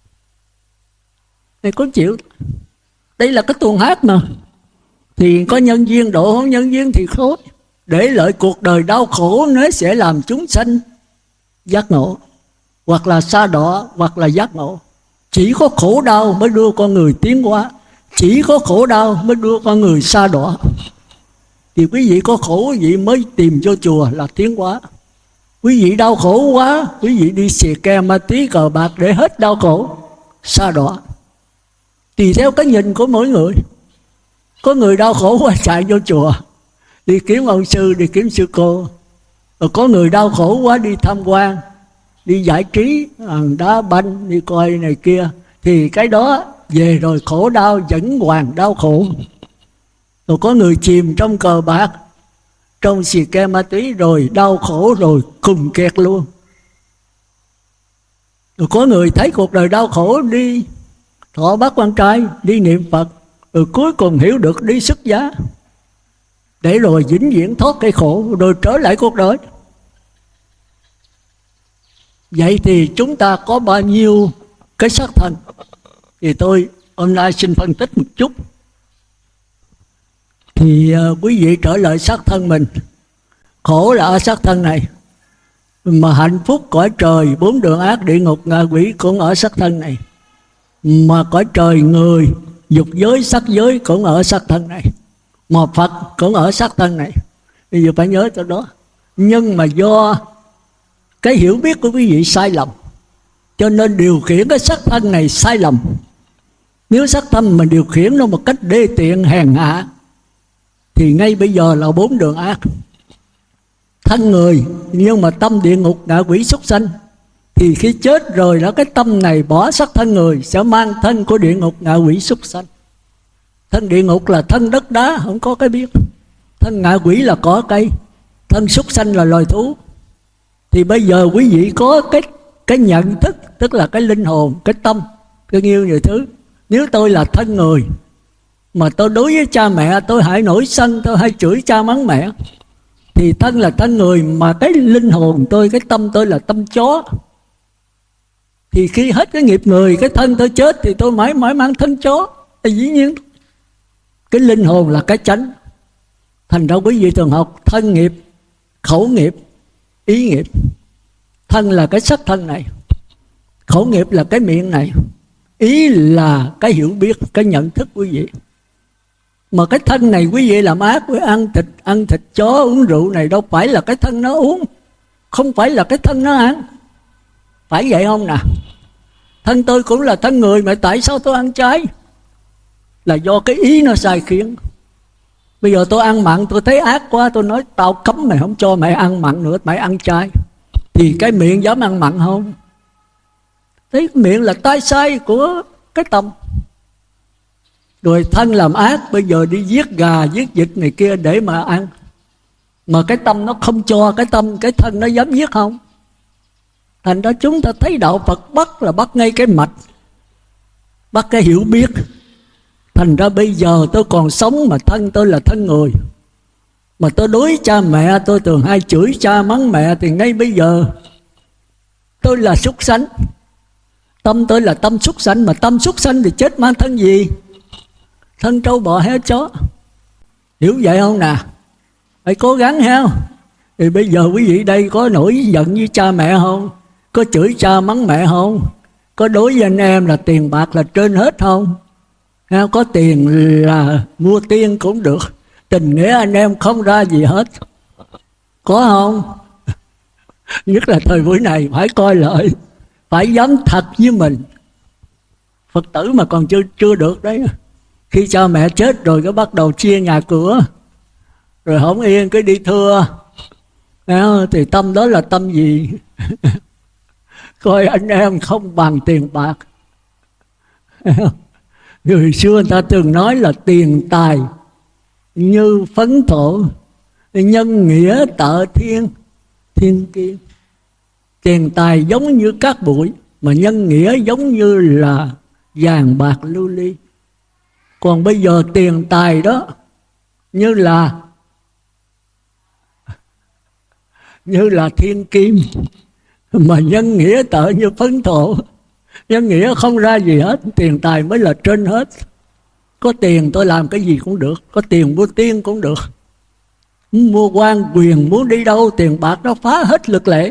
Ngài cũng chịu. Đây là cái tuồng hát mà. Thì có nhân duyên độ, không nhân duyên thì thôi. Để lợi cuộc đời đau khổ, nó sẽ làm chúng sanh giác ngộ, hoặc là sa đọa, hoặc là giác ngộ. Chỉ có khổ đau mới đưa con người tiến hóa. Chỉ có khổ đau mới đưa con người sa đọa. Thì quý vị có khổ, quý vị mới tìm vô chùa là tiến hóa. Quý vị đau khổ quá, quý vị đi xì ke ma túy cờ bạc để hết đau khổ, sa đọa. Tùy theo cái nhìn của mỗi người. Có người đau khổ quá chạy vô chùa, đi kiếm ông sư, đi kiếm sư cô. Rồi có người đau khổ quá đi tham quan, đi giải trí, đá banh, đi coi này kia. Thì cái đó về rồi khổ đau vẫn hoàn đau khổ. Rồi có người chìm trong cờ bạc, trong xì ke ma túy, rồi đau khổ rồi cùng kẹt luôn. Rồi có người thấy cuộc đời đau khổ, đi thọ bát quan trai, đi niệm Phật, rồi cuối cùng hiểu được đi xuất gia, để rồi vĩnh viễn thoát cái khổ, rồi trở lại cuộc đời. Vậy thì chúng ta có bao nhiêu cái xác thân? Thì tôi hôm nay xin phân tích một chút. Thì uh, quý vị trở lại xác thân mình. Khổ là ở xác thân này, mà hạnh phúc cõi trời, bốn đường ác, địa ngục, ngạ quỷ cũng ở xác thân này. Mà cõi trời người, dục giới, sắc giới cũng ở xác thân này. Mà Phật cũng ở xác thân này. Bây giờ phải nhớ cho đó. Nhưng mà do cái hiểu biết của quý vị sai lầm, cho nên điều khiển cái xác thân này sai lầm. Nếu xác thân mình điều khiển nó một cách đê tiện hèn hạ, thì ngay bây giờ là bốn đường ác. Thân người nhưng mà tâm địa ngục, ngạ quỷ, súc sanh. Thì khi chết rồi đó, cái tâm này bỏ xác thân người sẽ mang thân của địa ngục, ngạ quỷ, súc sanh. Thân địa ngục là thân đất đá, không có cái biết. Thân ngạ quỷ là cỏ cây, thân súc sanh là loài thú. Thì bây giờ quý vị có cái cái nhận thức, tức là cái linh hồn, cái tâm, cái nhiêu nhiều thứ. Nếu tôi là thân người mà tôi đối với cha mẹ tôi hãy nổi sân, tôi hay chửi cha mắng mẹ, thì thân là thân người, mà cái linh hồn tôi, cái tâm tôi là tâm chó. Thì khi hết cái nghiệp người, cái thân tôi chết, thì tôi mãi mãi mang thân chó. Thì dĩ nhiên cái linh hồn là cái chánh. Thành ra quý vị thường học thân nghiệp, khẩu nghiệp, ý nghiệp. Thân là cái sắc thân này, khẩu nghiệp là cái miệng này, ý là cái hiểu biết, cái nhận thức quý vị. Mà cái thân này quý vị làm ác với ăn thịt, ăn thịt chó, uống rượu này đâu phải là cái thân nó uống, không phải là cái thân nó ăn. Phải vậy không nè? Thân tôi cũng là thân người, mà tại sao tôi ăn chay? Là do cái ý nó sai khiến. Bây giờ tôi ăn mặn, tôi thấy ác quá, tôi nói tao cấm mày không cho mày ăn mặn nữa, mày ăn chay. Thì cái miệng dám ăn mặn không? Thấy miệng là tay sai của cái tâm. Rồi thân làm ác, bây giờ đi giết gà, giết vịt này kia để mà ăn. Mà cái tâm nó không cho, cái tâm, cái thân nó dám giết không? Thành ra chúng ta thấy đạo Phật bắt là bắt ngay cái mạch, bắt cái hiểu biết. Thành ra bây giờ tôi còn sống mà thân tôi là thân người, mà tôi đối cha mẹ tôi thường hay chửi cha mắng mẹ, thì ngay bây giờ tôi là súc sanh. Tâm tôi là tâm súc sanh, mà tâm súc sanh thì chết mang thân gì? Thân trâu bò heo chó. Hiểu vậy không nè? Phải cố gắng ha. Thì bây giờ quý vị đây có nổi giận với cha mẹ không? Có chửi cha mắng mẹ không? Có đối với anh em là tiền bạc là trên hết không? Có tiền là mua tiên cũng được, tình nghĩa anh em không ra gì hết. Có không? Nhất là thời buổi này phải coi lại, phải dám thật với mình. Phật tử mà còn chưa chưa được đấy. Khi cha mẹ chết rồi cái bắt đầu chia nhà cửa, rồi không yên cái đi thưa. Thì tâm đó là tâm gì? Coi anh em không bằng tiền bạc. Người xưa người ta từng nói là tiền tài như phấn thổ, nhân nghĩa tợ thiên, thiên kim. Tiền tài giống như cát bụi, mà nhân nghĩa giống như là vàng bạc lưu ly. Còn bây giờ tiền tài đó như là như là thiên kim, mà nhân nghĩa tợ như phấn thổ. Nhân nghĩa không ra gì hết, tiền tài mới là trên hết. Có tiền tôi làm cái gì cũng được, có tiền mua tiên cũng được, mua quan quyền, muốn đi đâu tiền bạc nó phá hết luật lệ.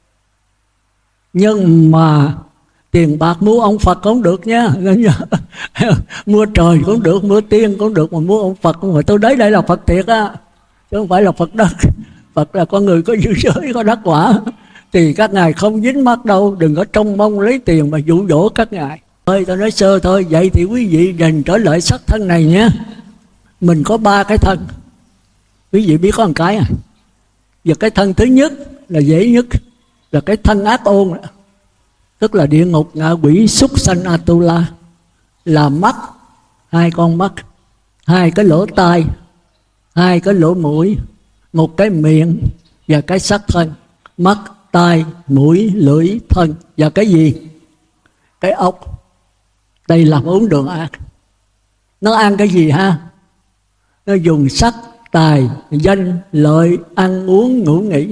Nhưng mà tiền bạc mua ông Phật cũng được nha. Mua trời cũng được, mua tiên cũng được, mà mua ông Phật không phải. Tôi đấy đây là Phật thiệt á, chứ không phải là Phật đất. Phật là con người có dư giới, có đắc quả. Thì các ngài không dính mắc đâu, đừng có trông mong lấy tiền mà dụ dỗ các ngài. Thôi tôi nói sơ thôi. Vậy thì quý vị đành trở lại sắc thân này nhé. Mình có ba cái thân, quý vị biết có một cái à. Và cái thân thứ nhất là dễ nhất, là cái thân ác ôn, tức là địa ngục, ngạ quỷ, súc sanh, Atula. Là mắt, hai con mắt, hai cái lỗ tai, hai cái lỗ mũi, một cái miệng và cái sắc thân. Mắt, tai, mũi, lưỡi, thân và cái gì? Cái ốc. Đây là bốn đường ác. Nó ăn cái gì ha? Nó dùng sắc, tài, danh, lợi, ăn uống, ngủ nghỉ.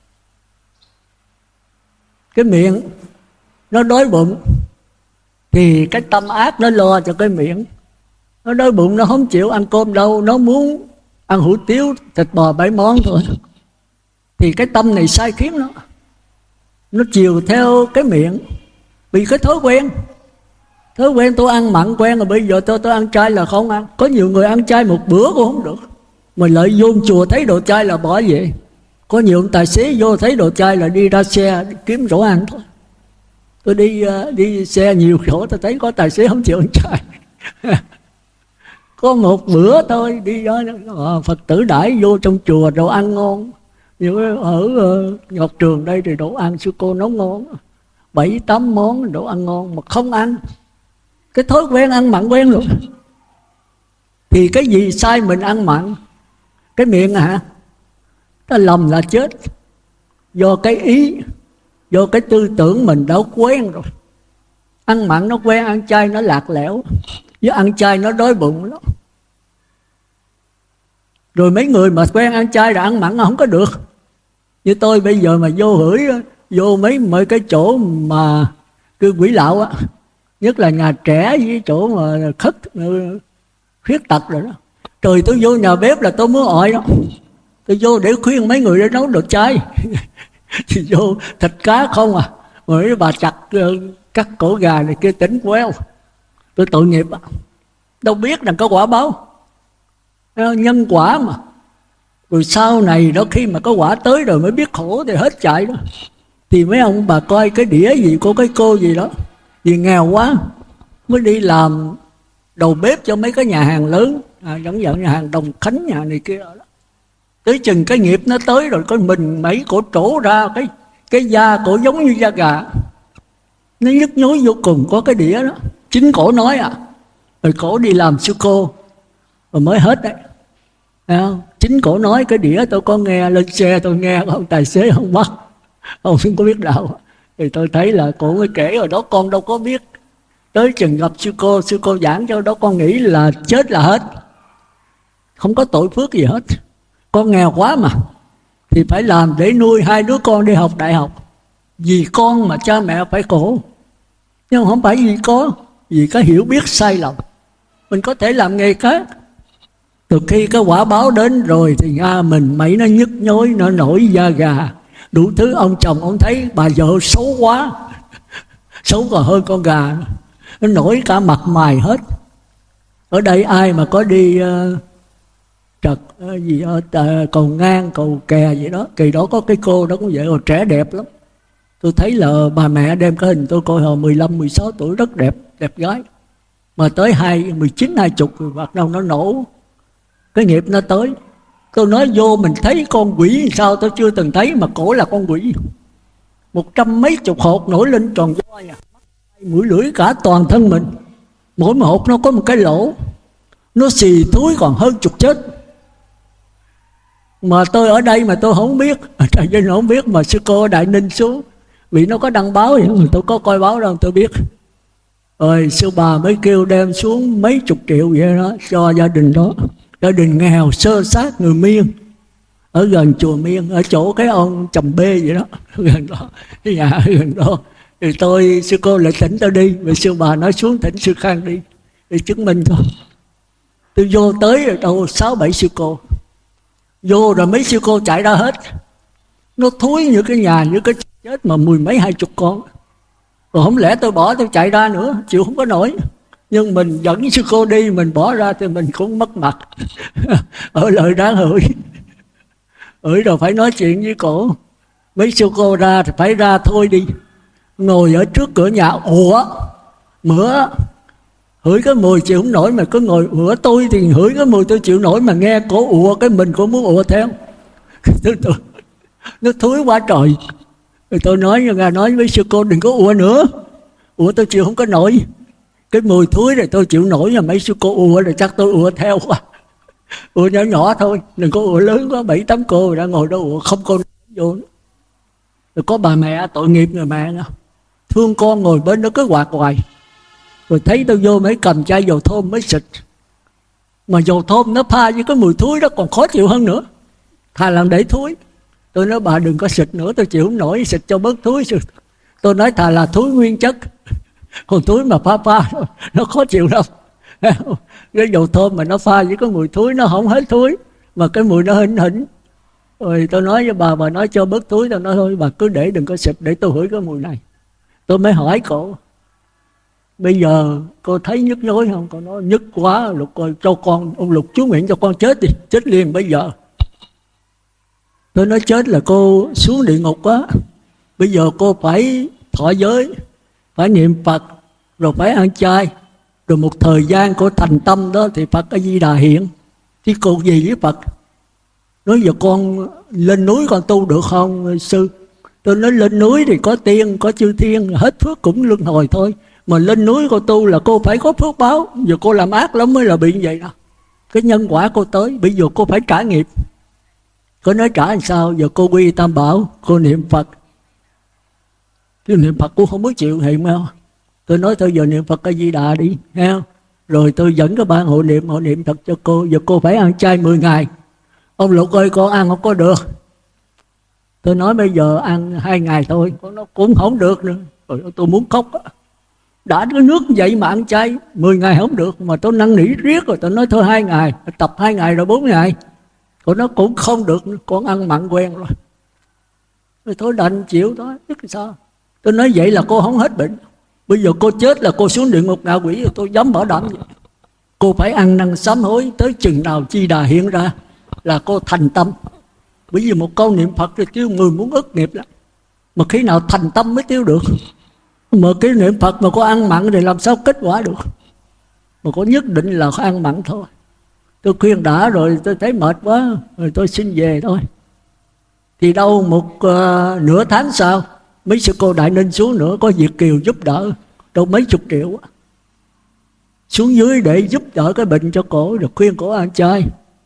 Cái miệng nó đói bụng thì cái tâm ác nó lo cho cái miệng. Nó đói bụng nó không chịu ăn cơm đâu, nó muốn ăn hủ tiếu, thịt bò bảy món thôi. Thì cái tâm này sai khiến nó, nó chiều theo cái miệng, vì cái thói quen. Thói quen tôi ăn mặn quen rồi, bây giờ tôi tôi ăn chay là không ăn. Có nhiều người ăn chay một bữa cũng không được, mà lợi vô chùa thấy đồ chay là bỏ về. Có nhiều ông tài xế vô thấy đồ chay là đi ra xe đi kiếm chỗ ăn thôi. Tôi đi đi xe nhiều chỗ tôi thấy có tài xế không chịu ăn chay. Có một bữa thôi đi đó, Phật tử đãi vô trong chùa đồ ăn ngon. Như ở uh, Ngọc Trường đây thì đồ ăn sư cô nấu ngon, bảy tám món đồ ăn ngon mà không ăn. Cái thói quen ăn mặn quen luôn. Thì cái gì sai mình ăn mặn? Cái miệng à hả? Ta lầm là chết. Do cái ý, do cái tư tưởng mình đã quen rồi. Ăn mặn nó quen, ăn chay nó lạc lẽo. Với ăn chay nó đói bụng lắm. Rồi mấy người mà quen ăn chay rồi ăn mặn không có được. Như tôi bây giờ mà vô hửi, vô mấy mấy cái chỗ mà cứ quỷ lạo á, nhất là nhà trẻ với chỗ mà khất khuyết tật rồi đó. Trời, tôi vô nhà bếp là tôi muốn ọi đó. Tôi vô để khuyên mấy người để nấu đồ chay. Thì vô thịt cá không à. Mấy bà chặt cắt cổ gà này kia tính quéo. Tôi tội nghiệp á. Đâu biết rằng có quả báo. Nhân quả mà. Rồi sau này đó, khi mà có quả tới rồi mới biết khổ thì hết chạy đó. Thì mấy ông bà coi cái đĩa gì của cái cô gì đó, vì nghèo quá mới đi làm đầu bếp cho mấy cái nhà hàng lớn, à, giống như nhà hàng Đồng Khánh nhà này kia đó. Tới chừng cái nghiệp nó tới rồi, có mình mấy cổ trổ ra cái cái da cổ giống như da gà, nó nhức nhối vô cùng. Có cái đĩa đó, chính cổ nói à, rồi cổ đi làm sư cô rồi mới hết đấy. Thấy không? Chính cổ nói cái đĩa, tôi có nghe lên xe tôi nghe, ông tài xế không bắt, ông không có biết đâu. Thì tôi thấy là cổ mới kể rồi đó, con đâu có biết. Tới chừng gặp sư cô, sư cô giảng cho đó, con nghĩ là chết là hết, không có tội phước gì hết. Con nghèo quá mà, thì phải làm để nuôi hai đứa con đi học đại học. Vì con mà cha mẹ phải khổ. Nhưng không phải vì có, vì cái hiểu biết sai lầm. Mình có thể làm nghề khác. Từ khi cái quả báo đến rồi thì Nga mình mấy nó nhức nhối, nó nổi da gà, đủ thứ. Ông chồng ông thấy bà vợ xấu quá, xấu còn hơn con gà, nó nổi cả mặt mày hết. Ở đây ai mà có đi uh, trật uh, gì ở uh, cầu ngang, cầu kè gì đó, kỳ đó có cái cô đó cũng vậy, rồi trẻ đẹp lắm. Tôi thấy là bà mẹ đem cái hình tôi coi hồi mười lăm, mười sáu tuổi rất đẹp, đẹp gái. Mà tới hai, mười chín, hai chục rồi bắt đầu nó nổ. Cái nghiệp nó tới. Tôi nói vô mình thấy con quỷ sao tôi chưa từng thấy, mà cổ là con quỷ. Một trăm mấy chục hột nổi lên tròn voi à, mũi lưỡi cả toàn thân mình. Mỗi một hột nó có một cái lỗ, nó xì thúi còn hơn chục chết. Mà tôi ở đây mà tôi không biết, trời ơi không biết, mà sư cô Đại Ninh xuống vì nó có đăng báo vậy, mà tôi có coi báo đâu tôi biết. Rồi sư bà mới kêu đem xuống mấy chục triệu vậy đó cho gia đình đó. Gia đình nghèo sơ sát người Miên, ở gần chùa Miên, ở chỗ cái ông Chầm Bê vậy đó, gần đó, cái nhà gần đó. Thì tôi, sư cô lại thỉnh tôi đi, vì sư bà nói xuống thỉnh sư Khang đi, để chứng minh thôi. Tôi vô tới rồi đâu sáu bảy sư cô, vô rồi mấy sư cô chạy ra hết. Nó thúi như cái nhà, như cái chết mà mười mấy hai chục con. Rồi không lẽ tôi bỏ tôi chạy ra nữa, chịu không có nổi. Nhưng mình dẫn sư cô đi, mình bỏ ra thì mình cũng mất mặt. Ở lời đáng hửi. Hửi rồi phải nói chuyện với cổ. Mấy sư cô ra thì phải ra thôi đi. Ngồi ở trước cửa nhà ủa mửa, hửi cái mùi chịu không nổi, mà cứ ngồi ủa. Tôi thì hửi cái mùi tôi chịu nổi, mà nghe cổ ủa cái mình cũng muốn ủa theo. Nó thúi quá trời. Rồi tôi nói ra nói với sư cô đừng có ủa nữa, ủa tôi chịu không có nổi. Cái mùi thúi rồi tôi chịu nổi, mà mấy sư cô ủa rồi chắc tôi ủa theo quá. Ủa nhỏ nhỏ thôi, đừng có ủa lớn quá. Bảy tám cô đã ngồi đó ủa, không cô vô nữa. Rồi có bà mẹ tội nghiệp người mẹ nữa, thương con ngồi bên đó cứ quạt hoài. Rồi thấy tôi vô mấy cầm chai dầu thơm mới xịt. Mà dầu thơm nó pha với cái mùi thúi đó còn khó chịu hơn nữa, thà làm để thúi. Tôi nói bà đừng có xịt nữa, tôi chịu không nổi, xịt cho bớt thúi. Tôi nói thà là thúi nguyên chất, còn thúi mà pha pha nó khó chịu lắm. Cái dầu thơm mà nó pha với cái mùi thúi nó không hết thúi, mà cái mùi nó hỉnh hỉnh. Rồi tôi nói với bà, bà nói cho bớt thúi. Tôi nói thôi bà cứ để đừng có xịt, để tôi hửi cái mùi này. Tôi mới hỏi cổ bây giờ cô thấy nhức nhối không? Cô nói nhức quá. Lục coi cho con, ông Lục chú nguyện cho con chết đi, chết liền bây giờ. Tôi nói chết là cô xuống địa ngục á. Bây giờ cô phải thọ giới, phải niệm Phật, rồi phải ăn chay, rồi một thời gian cô thành tâm đó thì Phật A Di Đà hiện. Chứ cô gì với Phật? Nói giờ con lên núi con tu được không sư? Tôi nói lên núi thì có tiên, có chư thiên, hết phước cũng luân hồi thôi. Mà lên núi cô tu là cô phải có phước báo. Giờ cô làm ác lắm mới là bị như vậy đó. Cái nhân quả cô tới, bây giờ cô phải trả nghiệp. Cô nói trả làm sao? Giờ cô quy Tam Bảo, cô niệm Phật. Chứ niệm Phật cô không muốn chịu hiện không? Tôi nói tôi giờ niệm Phật A Di Đà đi, nghe không? Rồi tôi dẫn các bạn hộ niệm, hộ niệm Phật cho cô. Giờ cô phải ăn chay mười ngày. Ông Lục ơi, con ăn không có được. Tôi nói bây giờ ăn hai ngày thôi, con nó cũng không được nữa. Rồi tôi muốn khóc á. Đã có nước vậy mà ăn chay mười ngày không được, mà tôi năn nỉ riết rồi. Tôi nói thôi hai ngày, tập hai ngày rồi bốn ngày. Còn nó cũng không được nữa. Con ăn mặn quen rồi. Rồi thôi đành chịu thôi, biết sao. Tôi nói vậy là cô không hết bệnh. Bây giờ cô chết là cô xuống địa ngục ngạ quỷ, rồi tôi dám bảo đảm vậy. Cô phải ăn năn sám hối tới chừng nào Chi Đà hiện ra là cô thành tâm. Bởi vì một câu niệm Phật thì tiêu người muốn ức nghiệp lắm. Mà khi nào thành tâm mới tiêu được. Mà cái niệm Phật mà có ăn mặn thì làm sao kết quả được. Mà có nhất định là có ăn mặn thôi. Tôi khuyên đã rồi tôi thấy mệt quá, rồi tôi xin về thôi. Thì đâu một uh, nửa tháng sau, mấy sư cô Đại Ninh xuống nữa, có Việt Kiều giúp đỡ, đâu mấy chục triệu. Xuống dưới để giúp đỡ cái bệnh cho cổ, rồi khuyên cổ ăn chay.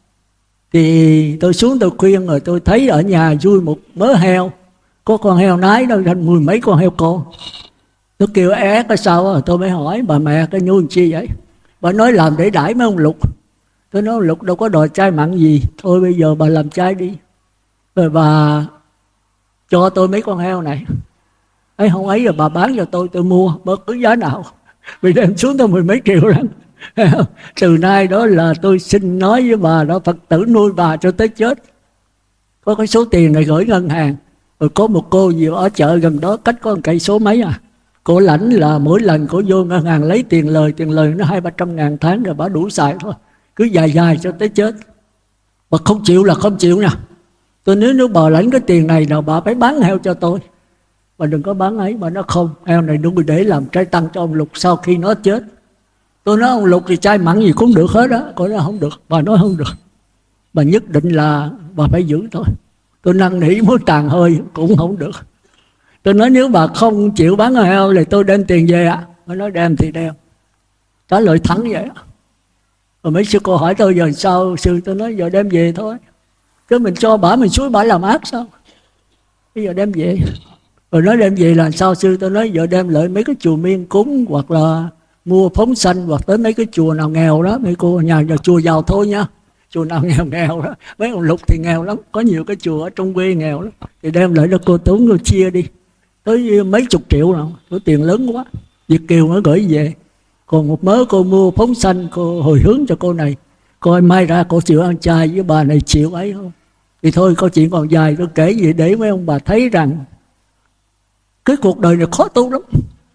Thì tôi xuống tôi khuyên rồi tôi thấy ở nhà vui một mớ heo. Có con heo nái đâu thành mười mấy con heo con. Tôi kêu é cái sao rồi tôi mới hỏi bà mẹ cái nhu chi vậy. Bà nói làm để đãi mấy ông Lục. Tôi nói Lục đâu có đòi chay mặn gì. Thôi bây giờ bà làm chay đi. Rồi bà cho tôi mấy con heo này. Ấy không ấy rồi bà bán cho tôi, tôi mua bất cứ giá nào. Vì đem xuống tôi mười mấy triệu lắm. Từ nay đó là tôi xin nói với bà đó, Phật tử nuôi bà cho tới chết. Có cái số tiền này gửi ngân hàng. Rồi có một cô gì ở chợ gần đó, cách có một cây số mấy à. Cô lãnh là mỗi lần cô vô ngân hàng lấy tiền lời, tiền lời nó hai ba trăm ngàn tháng rồi bà đủ xài thôi. Cứ dài dài cho tới chết. Bà không chịu là không chịu nha. Tôi nếu nếu bà lãnh cái tiền này nào bà phải bán heo cho tôi. Bà đừng có bán ấy. Bà nói không, heo này đúng để làm trái tăng cho ông Lục sau khi nó chết. Tôi nói ông Lục thì chay mặn gì cũng được hết á. Cô nói không được. Bà nói không được. Bà nhất định là bà phải giữ thôi. Tôi năn nỉ muốn tràn hơi cũng không được. Tôi nói nếu bà không chịu bán heo thì tôi đem tiền về ạ. À. Bà nói đem thì đem. Trả lời thẳng vậy. Rồi mấy sư cô hỏi tôi giờ sao sư, tôi nói giờ đem về thôi. Chứ mình cho bà mình suối bà làm ác sao. Bây giờ đem về. Rồi nói đem về là sao sư, tôi nói giờ đem lại mấy cái chùa miên cúng hoặc là mua phóng sanh hoặc tới mấy cái chùa nào nghèo đó. Mấy cô nhà, nhà chùa giàu thôi nha. Chùa nào nghèo nghèo đó. Mấy ông Lục thì nghèo lắm. Có nhiều cái chùa ở trong quê nghèo lắm. Thì đem lại cho cô Tuấn cô chia đi. Tới mấy chục triệu nào. Có tiền lớn quá. Việt Kiều mới gửi về. Còn một mớ cô mua phóng sanh, cô hồi hướng cho cô này. Coi mai ra cô chịu ăn chay với bà này chịu ấy không. Thì thôi câu chuyện còn dài. Tôi kể gì để mấy ông bà thấy rằng cái cuộc đời này khó tu lắm.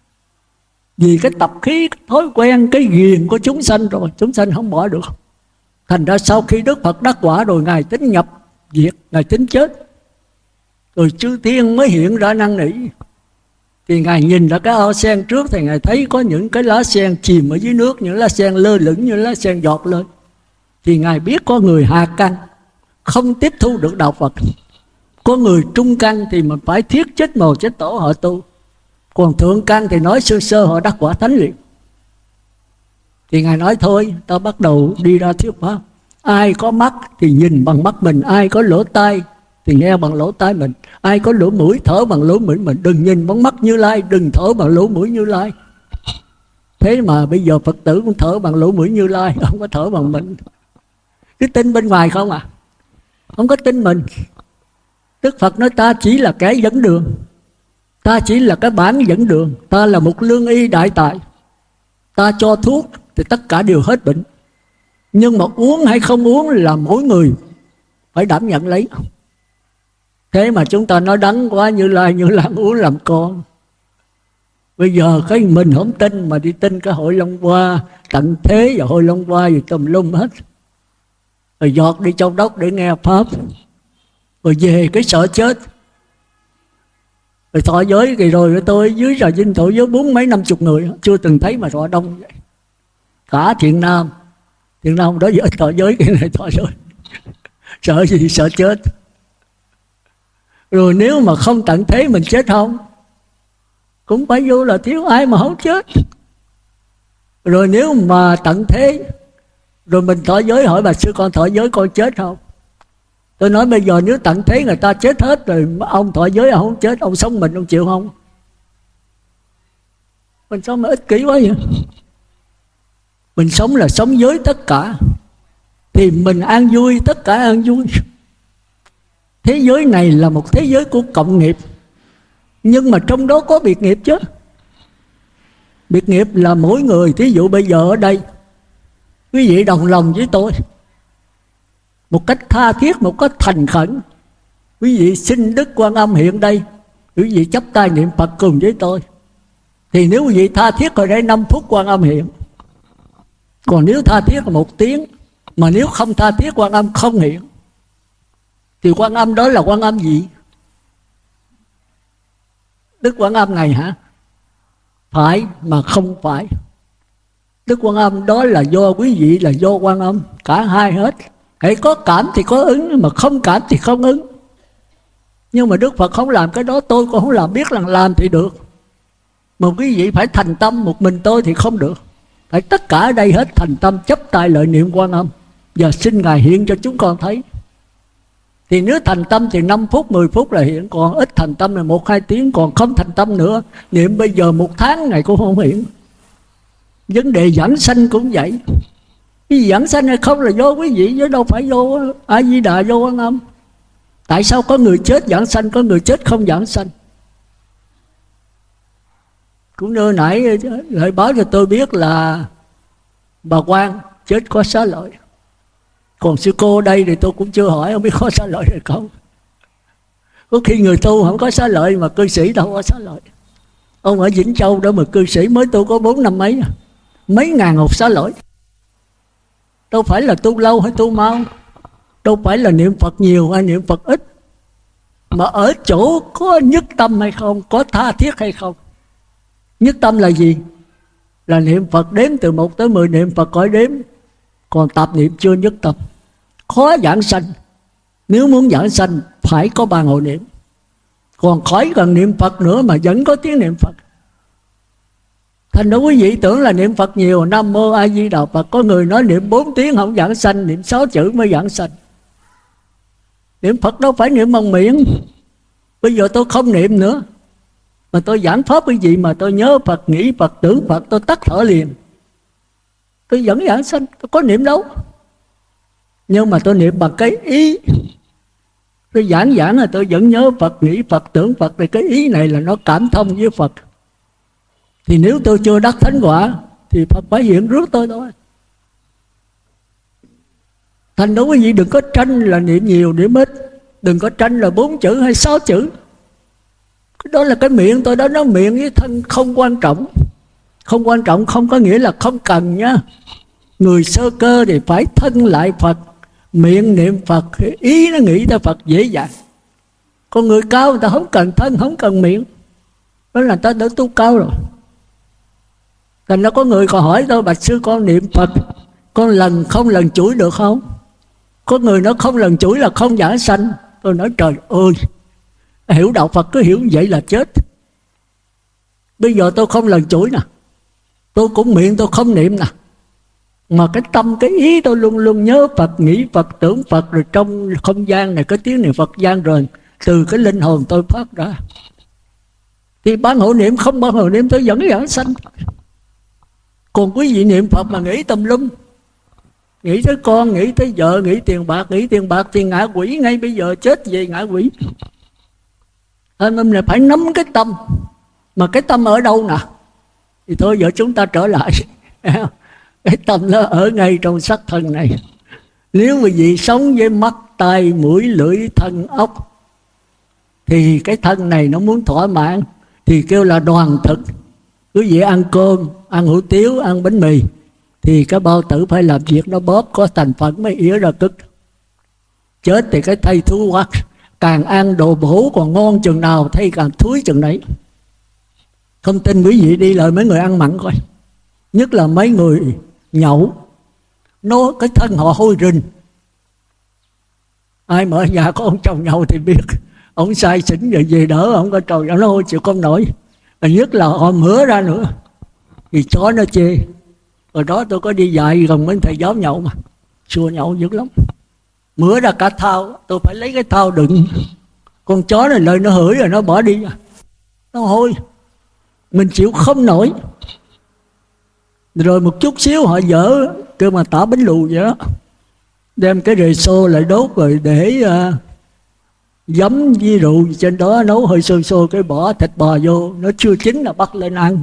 Vì cái tập khí, cái thói quen, cái ghiền của chúng sanh rồi. Chúng sanh không bỏ được. Thành ra sau khi Đức Phật đắc quả rồi, Ngài tính nhập diệt, Ngài tính chết. Rồi chư thiên mới hiện ra năn nỉ. Thì Ngài nhìn ra cái ao sen trước thì Ngài thấy có những cái lá sen chìm ở dưới nước, những lá sen lơ lửng như lá sen giọt lên. Thì Ngài biết có người hạ căn không tiếp thu được đạo Phật. Có người trung căn thì mình phải thiết chết màu chết tổ họ tu. Còn thượng căn thì nói sơ sơ họ đắc quả thánh liền. Thì Ngài nói thôi, ta bắt đầu đi ra thuyết pháp. Ai có mắt thì nhìn bằng mắt mình, ai có lỗ tai thì nghe bằng lỗ tai mình, ai có lỗ mũi thở bằng lỗ mũi mình. Đừng nhìn bằng mắt Như Lai, đừng thở bằng lỗ mũi Như Lai. Thế mà bây giờ Phật tử cũng thở bằng lỗ mũi Như Lai, không có thở bằng mình. Cứ tin bên ngoài không à, không có tin mình. Đức Phật nói ta chỉ là kẻ dẫn đường, ta chỉ là cái bản dẫn đường, ta là một lương y đại tài. Ta cho thuốc thì tất cả đều hết bệnh. Nhưng mà uống hay không uống là mỗi người phải đảm nhận lấy. Thế mà chúng ta nói đắng quá, Như Lai Như Lai uống làm con. Bây giờ cái mình không tin mà đi tin cái Hội Long Hoa, Tận Thế và Hội Long Hoa gì tùm lum hết. Rồi giọt đi Châu Đốc để nghe Pháp. Rồi về cái sợ chết. Rồi thọ giới kỳ rồi tôi dưới Trà Vinh thọ giới bốn mấy năm chục người, chưa từng thấy mà thọ đông vậy. Cả Thiện Nam, Thiện Nam đó giờ thọ giới cái này thọ giới. Sợ gì, sợ chết. Rồi nếu mà không tận thế mình chết không? Cũng phải vô là thiếu ai mà không chết. Rồi nếu mà tận thế Rồi mình thọ giới, hỏi bà sư con thọ giới con chết không? Tôi nói bây giờ nếu tận thế người ta chết hết rồi, ông thọ giới ông không chết, ông sống mình ông chịu không? Mình sống mà ích kỷ quá vậy. Mình sống là sống với tất cả, thì mình an vui, tất cả an vui. Thế giới này là một thế giới của cộng nghiệp, nhưng mà trong đó có biệt nghiệp chứ. Biệt nghiệp là mỗi người, thí dụ bây giờ ở đây quý vị đồng lòng với tôi một cách tha thiết, một cách thành khẩn, quý vị xin Đức Quan Âm hiện đây, quý vị chắp tay niệm Phật cùng với tôi, thì nếu quý vị tha thiết ở đây năm phút Quan Âm hiện. Còn nếu tha thiết là một tiếng, mà nếu không tha thiết Quan Âm không hiện, thì Quan Âm đó là Quan Âm gì? Đức Quan Âm này hả? Phải mà không phải. Đức Quan Âm đó là do quý vị, là do Quan Âm, cả hai hết. Hãy có cảm thì có ứng, mà không cảm thì không ứng. Nhưng mà Đức Phật không làm cái đó, tôi cũng không làm, biết là làm thì được. Mà quý vị phải thành tâm, một mình tôi thì không được. Phải tất cả ở đây hết thành tâm chấp tay lợi niệm Quan Âm, và xin Ngài hiện cho chúng con thấy. Thì nếu thành tâm thì năm phút, mười phút là hiện. Còn ít thành tâm là một hai tiếng. Còn không thành tâm nữa, niệm bây giờ một tháng ngày cũng không hiện. Vấn đề giảng sanh cũng vậy. Cái gì giảng sanh hay không là do quý vị, chứ đâu phải do A Di Đà, do Quan Âm. Tại sao có người chết giảng sanh, có người chết không giảng sanh? Cũng như nãy lại báo cho tôi biết là bà Quan chết có xá lợi. Còn sư cô đây thì tôi cũng chưa hỏi, không biết có xá lợi hay không. Có khi người tu không có xá lợi, mà cư sĩ đâu có xá lợi. Ông ở Vĩnh Châu đó mà cư sĩ mới tu có bốn năm mấy, mấy ngàn hột xá lợi. Đâu phải là tu lâu hay tu mau, đâu phải là niệm Phật nhiều hay niệm Phật ít, mà ở chỗ có nhất tâm hay không, có tha thiết hay không. Nhất tâm là gì? Là niệm Phật đếm từ một tới mười, niệm Phật khỏi đếm. Còn tạp niệm chưa nhất tâm. Khó giảng sanh. Nếu muốn giảng sanh phải có ba ngộ niệm. Còn khỏi cần niệm Phật nữa mà vẫn có tiếng niệm Phật. Thành đó quý vị tưởng là niệm Phật nhiều, Nam Mô A Di Đà Phật. Có người nói niệm bốn tiếng không giảng sanh, niệm sáu chữ mới giảng sanh. Niệm Phật đâu phải niệm bằng miệng. Bây giờ tôi không niệm nữa, mà tôi giảng pháp quý vị, mà tôi nhớ Phật, nghĩ Phật, tưởng Phật, tôi tắt thở liền. Tôi vẫn giảng sanh, tôi có niệm đâu. Nhưng mà tôi niệm bằng cái ý. Tôi giảng giảng là tôi vẫn nhớ Phật, nghĩ Phật, tưởng Phật. Thì cái ý này là nó cảm thông với Phật. Thì nếu tôi chưa đắc thánh quả thì Phật phải hiện rước tôi thôi. Thành đó quý vị đừng có tranh là niệm nhiều niệm ít. Đừng có tranh là bốn chữ hay sáu chữ. Đó là cái miệng tôi đó, nó miệng với thân không quan trọng. Không quan trọng không có nghĩa là không cần nhá. Người sơ cơ thì phải thân lại Phật, miệng niệm Phật, ý nó nghĩ tới Phật dễ dàng. Còn người cao người ta không cần thân, không cần miệng, đó là ta đã tu cao rồi. Thành nó có người còn hỏi tôi: bạch sư con niệm Phật con lần không lần chuỗi được không? Có người nói không lần chuỗi là không giảng sanh. Tôi nói trời ơi, hiểu đạo Phật cứ hiểu vậy là chết. Bây giờ tôi không lần chuỗi nè, tôi cũng miệng tôi không niệm nè, mà cái tâm cái ý tôi luôn luôn nhớ Phật, nghĩ Phật, tưởng Phật. Rồi trong không gian này có tiếng niệm Phật gian rồi từ cái linh hồn tôi phát ra. Thì ban hộ niệm không ban hộ niệm tôi vẫn giảng sanh. Còn quý vị niệm Phật mà nghĩ tùm lum, nghĩ tới con, nghĩ tới vợ, nghĩ tiền bạc, nghĩ tiền bạc thì ngạ quỷ ngay bây giờ, chết về ngạ quỷ. Nên mình phải nắm cái tâm. Mà cái tâm ở đâu nè? Thì thôi giờ chúng ta trở lại. Cái tâm nó ở ngay trong sắc thân này. Nếu quý vị sống với mắt, tai, mũi, lưỡi, thân, ốc, thì cái thân này nó muốn thỏa mãn thì kêu là đoàn thực. Quý vị ăn cơm, ăn hủ tiếu, ăn bánh mì thì cái bao tử phải làm việc, nó bóp có thành phần mới ỉa ra cứt. Chết thì cái thây thú quắc, càng ăn đồ bổ còn ngon chừng nào thây càng thúi chừng đấy. Không tin quý vị đi lời mấy người ăn mặn coi, nhất là mấy người nhậu, nó cái thân họ hôi rình. Ai mà ở nhà có ông chồng nhậu thì biết, ông say xỉn rồi về đỡ ông có trầu nó hôi chịu không nổi. Và nhất là họ mửa ra nữa thì chó nó chê. Rồi đó tôi có đi dạy gần mấy thầy giáo nhậu mà, xua nhậu dữ lắm. Mửa ra cả thao, tôi phải lấy cái thao đựng. Con chó này lời nó hửi rồi nó bỏ đi. Nó hôi, mình chịu không nổi. Rồi một chút xíu họ dở kêu mà tả bánh lù vậy đó, đem cái rề xô lại đốt rồi để uh, giấm với rượu trên đó, nấu hơi sôi sôi cái bỏ thịt bò vô, nó chưa chín là bắt lên ăn.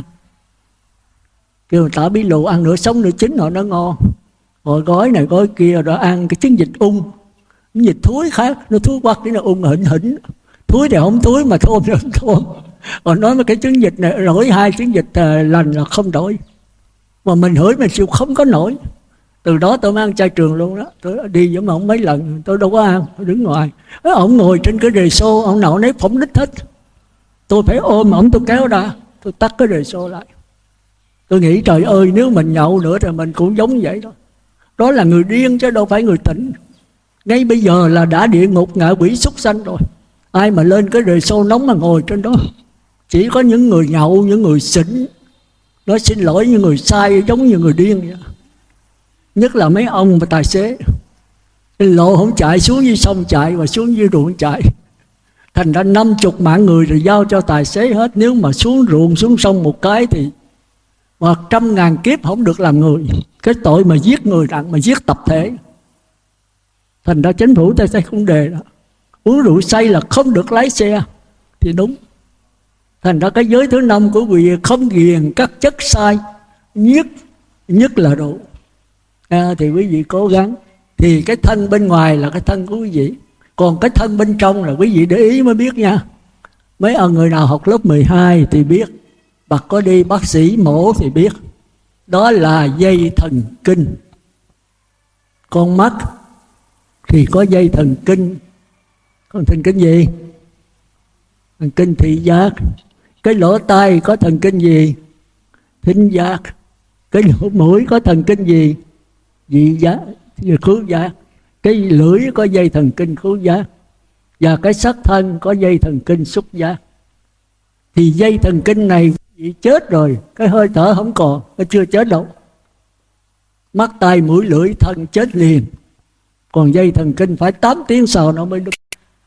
Kêu tả bí lù ăn nửa sống nửa chín rồi nó ngon. Rồi gói này gói kia rồi ăn cái trứng vịt ung, trứng vịt thúi khác, nó thúi quắc cái nó ung hỉnh hỉnh. Thúi thì không thúi mà thơm thì không thơm. Còn nói mà cái trứng vịt này đổi hai trứng vịt uh, lành là không đổi. Mà mình hửi mình chịu không có nổi. Từ đó tôi mới ăn chay trường luôn đó. Tôi đi với ông mấy lần tôi đâu có ăn, tôi đứng ngoài. Ông ngồi trên cái rề xô, ông nào nấy phỏng đích hết. Tôi phải ôm ông, tôi kéo ra, tôi tắt cái rề xô lại. Tôi nghĩ trời ơi, nếu mình nhậu nữa thì mình cũng giống vậy đó. Đó là người điên chứ đâu phải người tỉnh. Ngay bây giờ là đã địa ngục ngạ quỷ súc sanh rồi. Ai mà lên cái rề xô nóng mà ngồi trên đó. Chỉ có những người nhậu, những người xỉn nói xin lỗi, những người sai giống như người điên vậy. Nhất là mấy ông và tài xế, lộ không chạy, xuống dưới sông chạy và xuống dưới ruộng chạy. Thành ra năm chục mạng người rồi giao cho tài xế hết. Nếu mà xuống ruộng xuống sông một cái thì hoặc trăm ngàn kiếp không được làm người. Cái tội mà giết người nặng, mà giết tập thể. Thành ra chính phủ ta sẽ không đề đó, uống rượu say là không được lái xe thì đúng. Thành ra cái giới thứ năm của quý vị không ghiền các chất sai, nhất nhất là rượu. À, thì quý vị cố gắng. Thì cái thân bên ngoài là cái thân của quý vị, còn cái thân bên trong là quý vị để ý mới biết nha. Mấy ông người nào học lớp mười hai thì biết, bác có đi bác sĩ mổ thì biết. Đó là dây thần kinh. Con mắt thì có dây thần kinh. Còn thần kinh gì? Thần kinh thị giác. Cái lỗ tai có thần kinh gì? Thính giác. Cái lỗ mũi có thần kinh gì? Vị giác, khứu giác. Cái lưỡi có dây thần kinh khứu giác. Và cái sắc thân có dây thần kinh xúc giác. Thì dây thần kinh này bị chết rồi, cái hơi thở không còn, nó chưa chết đâu. Mắt tai mũi lưỡi thân chết liền. Còn dây thần kinh phải tám tiếng sau nó mới đứt.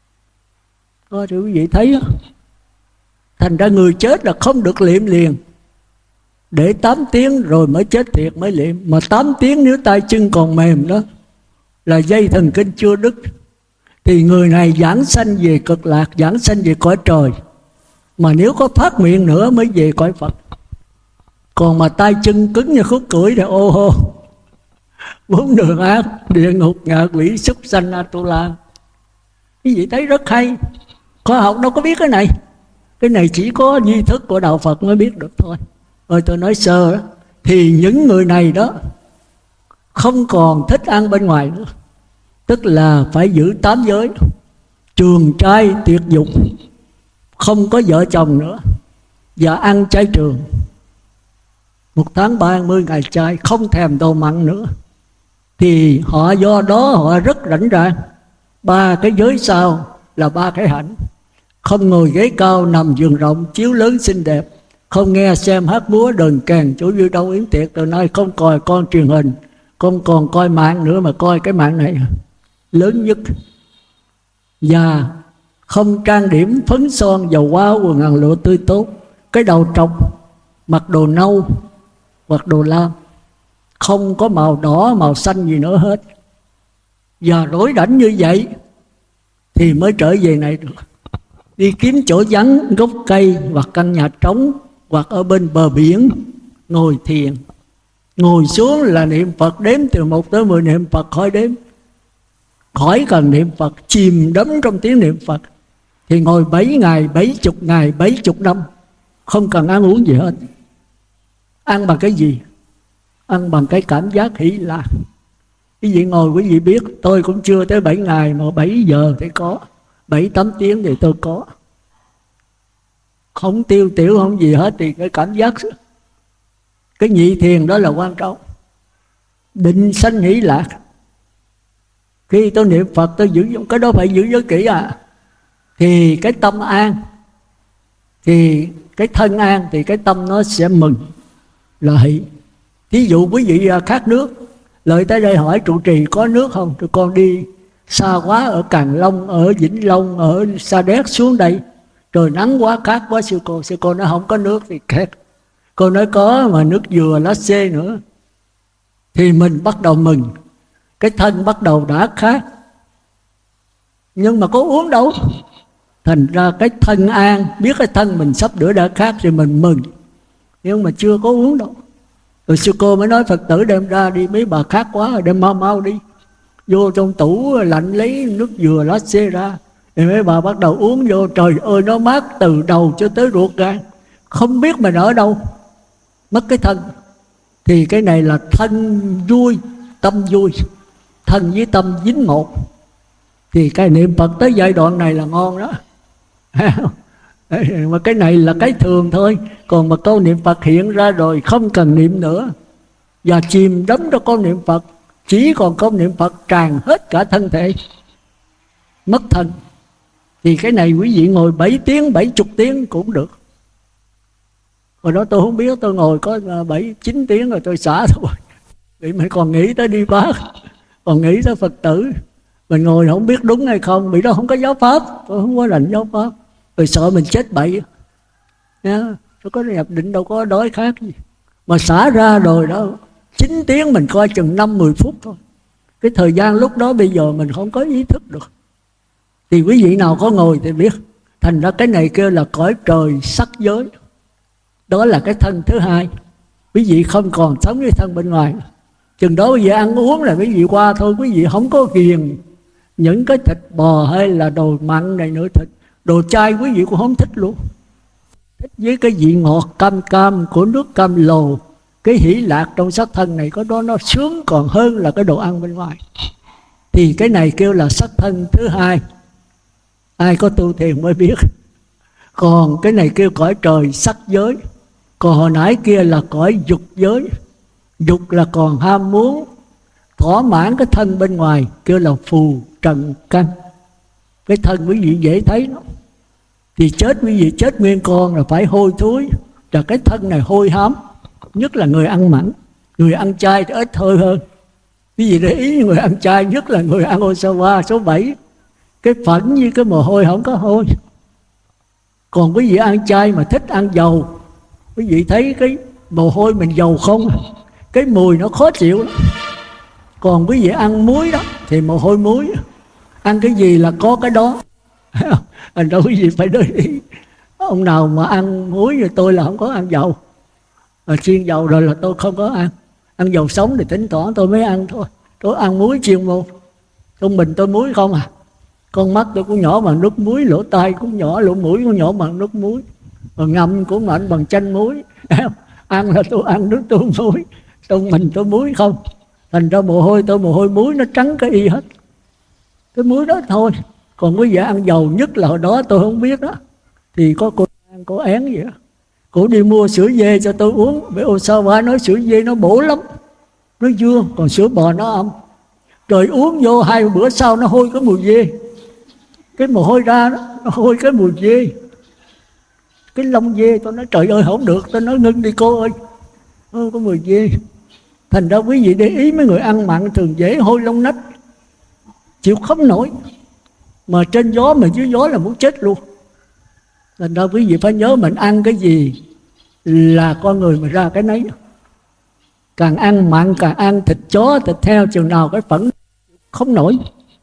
Có thì quý vị thấy đó. Thành ra người chết là không được liệm liền, để tám tiếng rồi mới chết thiệt mới liệm. Mà tám tiếng nếu tay chân còn mềm đó là dây thần kinh chưa đứt. Thì người này giảng sanh về cực lạc, giảng sanh về cõi trời. Mà nếu có phát nguyện nữa mới về cõi Phật. Còn mà tay chân cứng như khúc cưỡi thì ô hô, bốn đường ác, địa ngục, ngạ quỷ, súc sanh, Atula. Quý vị thấy rất hay. Khoa học đâu có biết cái này. Cái này chỉ có duy thức của đạo Phật mới biết được thôi. Rồi tôi nói sơ đó, thì những người này đó không còn thích ăn bên ngoài nữa. Tức là phải giữ tám giới, trường trai tuyệt dục, không có vợ chồng nữa, và ăn chay trường. Một tháng ba mươi ngày chay, không thèm đồ mặn nữa. Thì họ do đó họ rất rảnh rang. Ba cái giới sau là ba cái hạnh. Không ngồi ghế cao, nằm giường rộng, chiếu lớn xinh đẹp. Không nghe xem hát múa đờn kèn chỗ như đâu yến tiệc. Từ nay không coi con truyền hình, không còn coi mạng nữa, mà coi cái mạng này lớn nhất. Và không trang điểm phấn son dầu hoa quần áo lụa tươi tốt. Cái đầu trọc mặc đồ nâu hoặc đồ lam, không có màu đỏ màu xanh gì nữa hết. Và rối rảnh như vậy thì mới trở về này được. Đi kiếm chỗ vắng, gốc cây hoặc căn nhà trống, hoặc ở bên bờ biển ngồi thiền. Ngồi xuống là niệm Phật, đếm từ một tới mười niệm Phật khỏi đếm, khỏi cần niệm Phật, chìm đắm trong tiếng niệm Phật. Thì ngồi bảy ngày, bảy chục ngày, bảy chục năm, không cần ăn uống gì hết. Ăn bằng cái gì? Ăn bằng cái cảm giác hỷ lạc. Quý vị ngồi quý vị biết, tôi cũng chưa tới bảy ngày mà bảy giờ thì có, bảy tám tiếng thì tôi có. Không tiêu tiểu không gì hết, thì cái cảm giác, cái nhị thiền đó là quan trọng. Định sanh hỷ lạc. Khi tôi niệm Phật tôi giữ, cái đó phải giữ giới kỹ à. Thì cái tâm an, thì cái thân an, thì cái tâm nó sẽ mừng là hỷ. Thí dụ quý vị khát nước, lợi tới đây hỏi trụ trì có nước không? Tụi con đi xa quá, ở Càng Long, ở Vĩnh Long, ở Sa Đéc xuống đây, trời nắng quá, khát quá. Sư cô, sư cô nói không có nước thì khát. Cô nói có, mà nước dừa lá xê nữa. Thì mình bắt đầu mừng, cái thân bắt đầu đã khát. Nhưng mà có uống đâu. Thành ra cái thân an, biết cái thân mình sắp nữa đã khát thì mình mừng, nhưng mà chưa có uống đâu. Rồi sư cô mới nói Phật tử đem ra đi, mấy bà khát quá rồi đem mau mau đi, vô trong tủ lạnh lấy nước dừa lá xê ra. Thì mấy bà bắt đầu uống vô, trời ơi nó mát từ đầu cho tới ruột gan, không biết mình ở đâu, mất cái thân. Thì cái này là thân vui, tâm vui, thân với tâm dính một. Thì cái niệm Phật tới giai đoạn này là ngon đó. Mà cái này là cái thường thôi. Còn mà câu niệm Phật hiện ra rồi không cần niệm nữa, và chìm đắm trong câu niệm Phật, chỉ còn câu niệm Phật tràn hết cả thân thể, mất thân. Thì cái này quý vị ngồi bảy tiếng, bảy chục tiếng cũng được. Hồi đó tôi không biết, tôi ngồi có bảy, chín tiếng rồi tôi xả thôi. Vì mình còn nghĩ tới đi bác, còn nghĩ tới Phật tử. Mình ngồi không biết đúng hay không, vì đó không có giáo pháp, tôi không có rành giáo pháp. Rồi sợ mình chết bậy. Tôi có nhập định đâu có đói khát gì. Mà xả ra rồi đó, chín tiếng mình coi chừng năm mười phút thôi. Cái thời gian lúc đó bây giờ mình không có ý thức được. Thì quý vị nào có ngồi thì biết. Thành ra cái này kêu là cõi trời sắc giới. Đó là cái thân thứ hai. Quý vị không còn sống với thân bên ngoài. Chừng đó quý vị ăn uống là quý vị qua thôi. Quý vị không có ghiền những cái thịt bò hay là đồ mặn này nữa. Thịt đồ chay quý vị cũng không thích luôn. Thích với cái vị ngọt cam cam của nước cam lồ. Cái hỷ lạc trong sắc thân này có đó nó sướng còn hơn là cái đồ ăn bên ngoài. Thì cái này kêu là sắc thân thứ hai. Ai có tu thiền mới biết. Còn cái này kêu cõi trời sắc giới. Còn hồi nãy kia là cõi dục giới. Dục là còn ham muốn thỏa mãn cái thân bên ngoài, kêu là phù trần căn. Cái thân quý vị dễ thấy nó. Thì chết quý vị chết nguyên con là phải hôi thối. Và cái thân này hôi hám. Nhất là người ăn mặn. Người ăn chay thì ít hơi hơn. Quý vị để ý người ăn chay, nhất là người ăn Osawa số bảy, cái phẫn như cái mồ hôi không có hôi. Còn quý vị ăn chay mà thích ăn dầu, quý vị thấy cái mồ hôi mình dầu không, cái mùi nó khó chịu lắm. Còn quý vị ăn muối đó thì mồ hôi muối. Ăn cái gì là có cái đó. Thành ra quý vị phải để ý. Ông nào mà ăn muối thì tôi là không có ăn dầu. Mà chiên dầu rồi là tôi không có ăn. Ăn dầu sống thì tính toán tôi mới ăn thôi. Tôi ăn muối chuyên môn. Trong mình tôi muối không à. Con mắt tôi cũng nhỏ bằng nước muối, lỗ tai cũng nhỏ, lỗ mũi cũng nhỏ bằng nước muối. Rồi ngâm cũng mạnh bằng chanh muối. Ăn là tôi ăn nước tôi muối. Trong mình tôi muối không. Thành ra mồ hôi tôi mồ hôi muối nó trắng cái y hết. Cái muối đó thôi. Còn quý vị ăn dầu, nhất là hồi đó tôi không biết đó. Thì có cô ăn cô én vậy đó. Cô đi mua sữa dê cho tôi uống. Bởi Osawa nói sữa dê nó bổ lắm, nó dương, còn sữa bò nó âm. Rồi uống vô hai bữa sau nó hôi cái mùi dê. Cái mồ hôi ra đó, nó hôi cái mùi dê. Cái lông dê. Tôi nói trời ơi không được. Tôi nói ngưng đi cô ơi, hôi cái mùi dê. Thành ra quý vị để ý mấy người ăn mặn thường dễ hôi lông nách, chịu không nổi. Mà trên gió mà dưới gió là muốn chết luôn. Thành ra quý vị phải nhớ mình ăn cái gì là con người mà ra cái nấy. Càng ăn mặn, càng ăn thịt chó, thịt heo, chừng nào cái phẫn không nổi.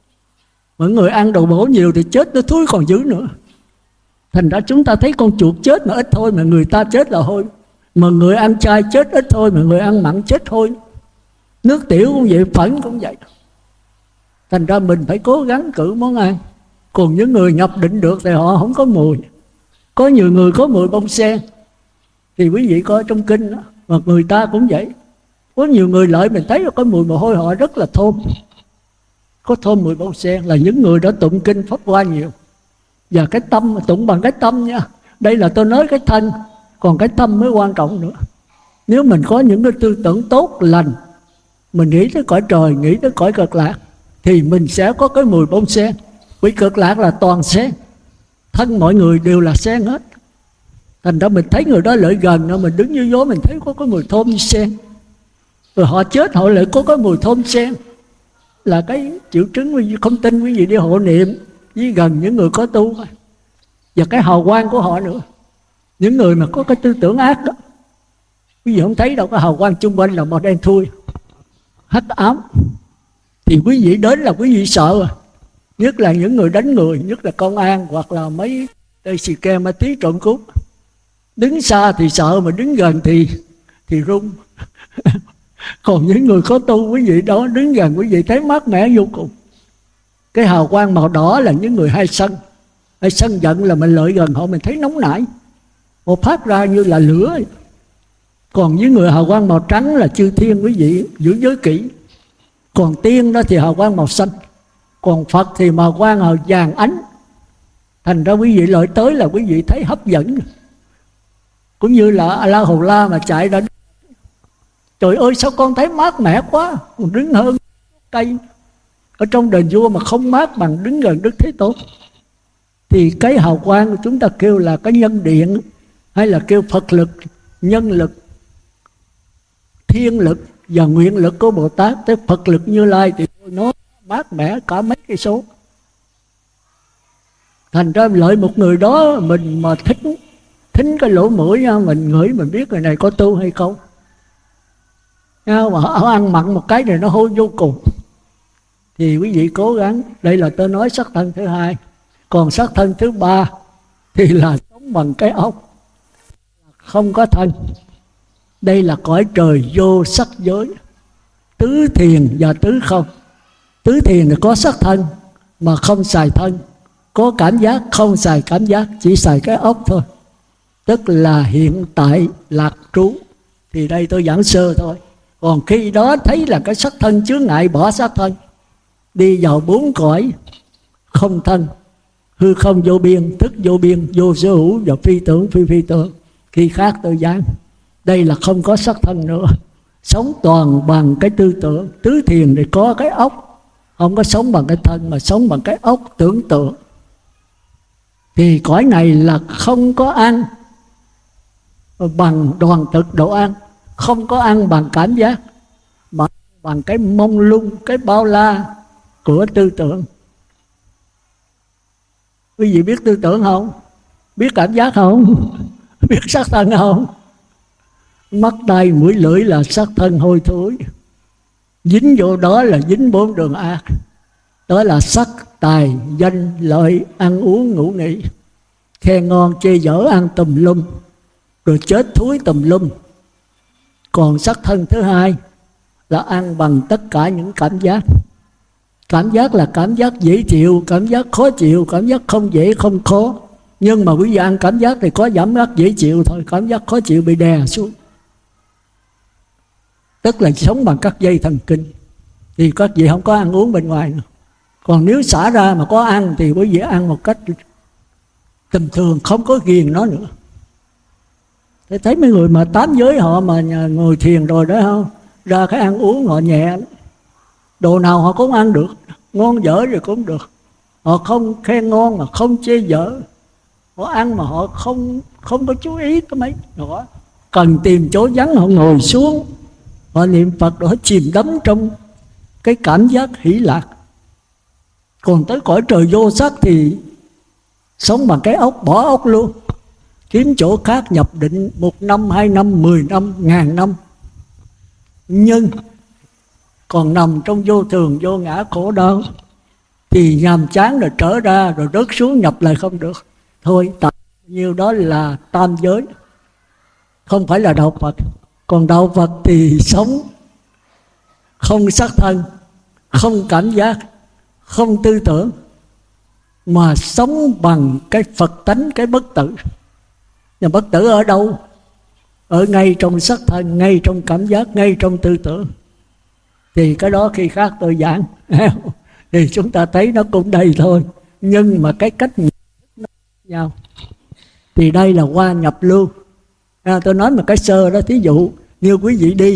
Mọi người ăn đồ bổ nhiều thì chết nó thúi còn dữ nữa. Thành ra chúng ta thấy con chuột chết mà ít thôi, mà người ta chết là hôi. Mà người ăn chay chết ít thôi, mà người ăn mặn chết thôi. Nước tiểu cũng vậy, phẫn cũng vậy. Thành ra mình phải cố gắng cử món ăn. Còn những người nhập định được thì họ không có mùi. Có nhiều người có mùi bông sen. Thì quý vị coi trong kinh đó, mà người ta cũng vậy. Có nhiều người lợi mình thấy có mùi mồ hôi họ rất là thơm. Có thơm mùi bông sen là những người đã tụng kinh Pháp Hoa nhiều. Và cái tâm, tụng bằng cái tâm nha. Đây là tôi nói cái thân, còn cái tâm mới quan trọng nữa. Nếu mình có những cái tư tưởng tốt lành, mình nghĩ tới cõi trời, nghĩ tới cõi cực lạc, thì mình sẽ có cái mùi bông sen. Vì cực lạc là toàn sen, thân mọi người đều là sen hết. Thành ra mình thấy người đó lợi gần, mình đứng dưới gió mình thấy có cái mùi thơm như sen. Rồi họ chết họ lại có cái mùi thơm sen, là cái triệu chứng quý vị không tin quý vị đi hộ niệm với gần những người có tu. Và cái hào quang của họ nữa, những người mà có cái tư tưởng ác đó, quý vị không thấy đâu, cái hào quang chung quanh là màu đen thui, hắc ám. Thì quý vị đến là quý vị sợ. Nhất là những người đánh người, nhất là công an hoặc là mấy tay xì ke ma tí trộm cướp. Đứng xa thì sợ, mà đứng gần thì thì run. Còn những người có tu, quý vị đó đứng gần quý vị thấy mát mẻ vô cùng. Cái hào quang màu đỏ là những người hay sân. Hay sân giận là mình lợi gần họ, mình thấy nóng nảy, họ phát ra như là lửa. Còn với người hào quang màu trắng là chư thiên, quý vị giữ giới kỹ. Còn tiên đó thì hào quang màu xanh. Còn Phật thì màu quang màu vàng ánh. Thành ra quý vị lợi tới là quý vị thấy hấp dẫn. Cũng như là A La Hầu La mà chạy ra, trời ơi sao con thấy mát mẻ quá, còn đứng hơn cây. Ở trong đền vua mà không mát bằng đứng gần Đức Thế Tôn. Thì cái hào quang của chúng ta kêu là cái nhân điện, hay là kêu Phật lực, nhân lực, thiên lực và nguyện lực của Bồ Tát. Tới Phật lực Như Lai thì nó mát mẻ cả mấy cây số. Thành ra lợi một người đó, mình mà thích thính cái lỗ mũi nha, mình ngửi mình biết người này có tu hay không. Mà họ ăn mặn một cái này nó hôi vô cùng. Thì quý vị cố gắng. Đây là tôi nói sắc thân thứ hai. Còn sắc thân thứ ba thì là sống bằng cái ốc, không có thân. Đây là cõi trời vô sắc giới, tứ thiền và tứ không. Tứ thiền thì có sắc thân mà không xài thân, có cảm giác không xài cảm giác, chỉ xài cái ốc thôi. Tức là hiện tại lạc trú. Thì đây tôi giảng sơ thôi. Còn khi đó thấy là cái sắc thân chướng ngại, bỏ sắc thân, đi vào bốn cõi không thân, hư không vô biên, thức vô biên, vô sở hữu và phi tưởng phi phi tưởng. Khi khác tôi giảng. Đây là không có sắc thân nữa, sống toàn bằng cái tư tưởng. Tứ thiền thì có cái óc, không có sống bằng cái thân mà sống bằng cái óc tưởng tượng. Thì cõi này là không có ăn bằng đoàn thực độ ăn, không có ăn bằng cảm giác, mà bằng cái mông lung, cái bao la của tư tưởng. Quý vị biết tư tưởng không? Biết cảm giác không? Biết sắc thân không? Mắt tay mũi lưỡi là sắc thân hôi thối, dính vô đó là dính bốn đường ác. Đó là sắc, tài, danh, lợi, ăn uống, ngủ nghỉ, khen ngon, chê dở, ăn tùm lum, rồi chết thúi tùm lum. Còn sắc thân thứ hai là ăn bằng tất cả những cảm giác. Cảm giác là cảm giác dễ chịu, cảm giác khó chịu, cảm giác không dễ không khó. Nhưng mà quý vị ăn cảm giác thì có giảm giác dễ chịu thôi, cảm giác khó chịu bị đè xuống. Tức là sống bằng các dây thần kinh. Thì các vị không có ăn uống bên ngoài nữa. Còn nếu xả ra mà có ăn thì quý vị ăn một cách tầm thường, không có ghiền nó nữa. Thế thấy mấy người mà tám giới họ mà ngồi thiền rồi đó không, ra cái ăn uống họ nhẹ, đồ nào họ cũng ăn được, ngon dở rồi cũng được. Họ không khen ngon mà không chê dở. Họ ăn mà họ không không có chú ý cái mấy. Họ cần tìm chỗ vắng họ ngồi xuống, họ niệm Phật rồi họ chìm đắm trong cái cảm giác hỷ lạc. Còn tới cõi trời vô sắc thì sống bằng cái ốc, bỏ ốc luôn, kiếm chỗ khác nhập định một năm, hai năm, mười năm, ngàn năm. Nhưng còn nằm trong vô thường, vô ngã, khổ đau thì nhàm chán rồi trở ra, rồi rớt xuống nhập lại không được. Thôi, tại nhiêu đó là tam giới, không phải là đạo Phật. Còn đạo Phật thì sống không sắc thân, không cảm giác, không tư tưởng, mà sống bằng cái Phật tánh, cái bất tử. Nhưng bất tử ở đâu? Ở ngay trong sắc thân, ngay trong cảm giác, ngay trong tư tưởng. Thì cái đó khi khác tôi giảng thì chúng ta thấy nó cũng đầy thôi. Nhưng mà cái cách nó nhau. Thì đây là qua nhập lưu. À, tôi nói một cái sơ đó, thí dụ như quý vị đi,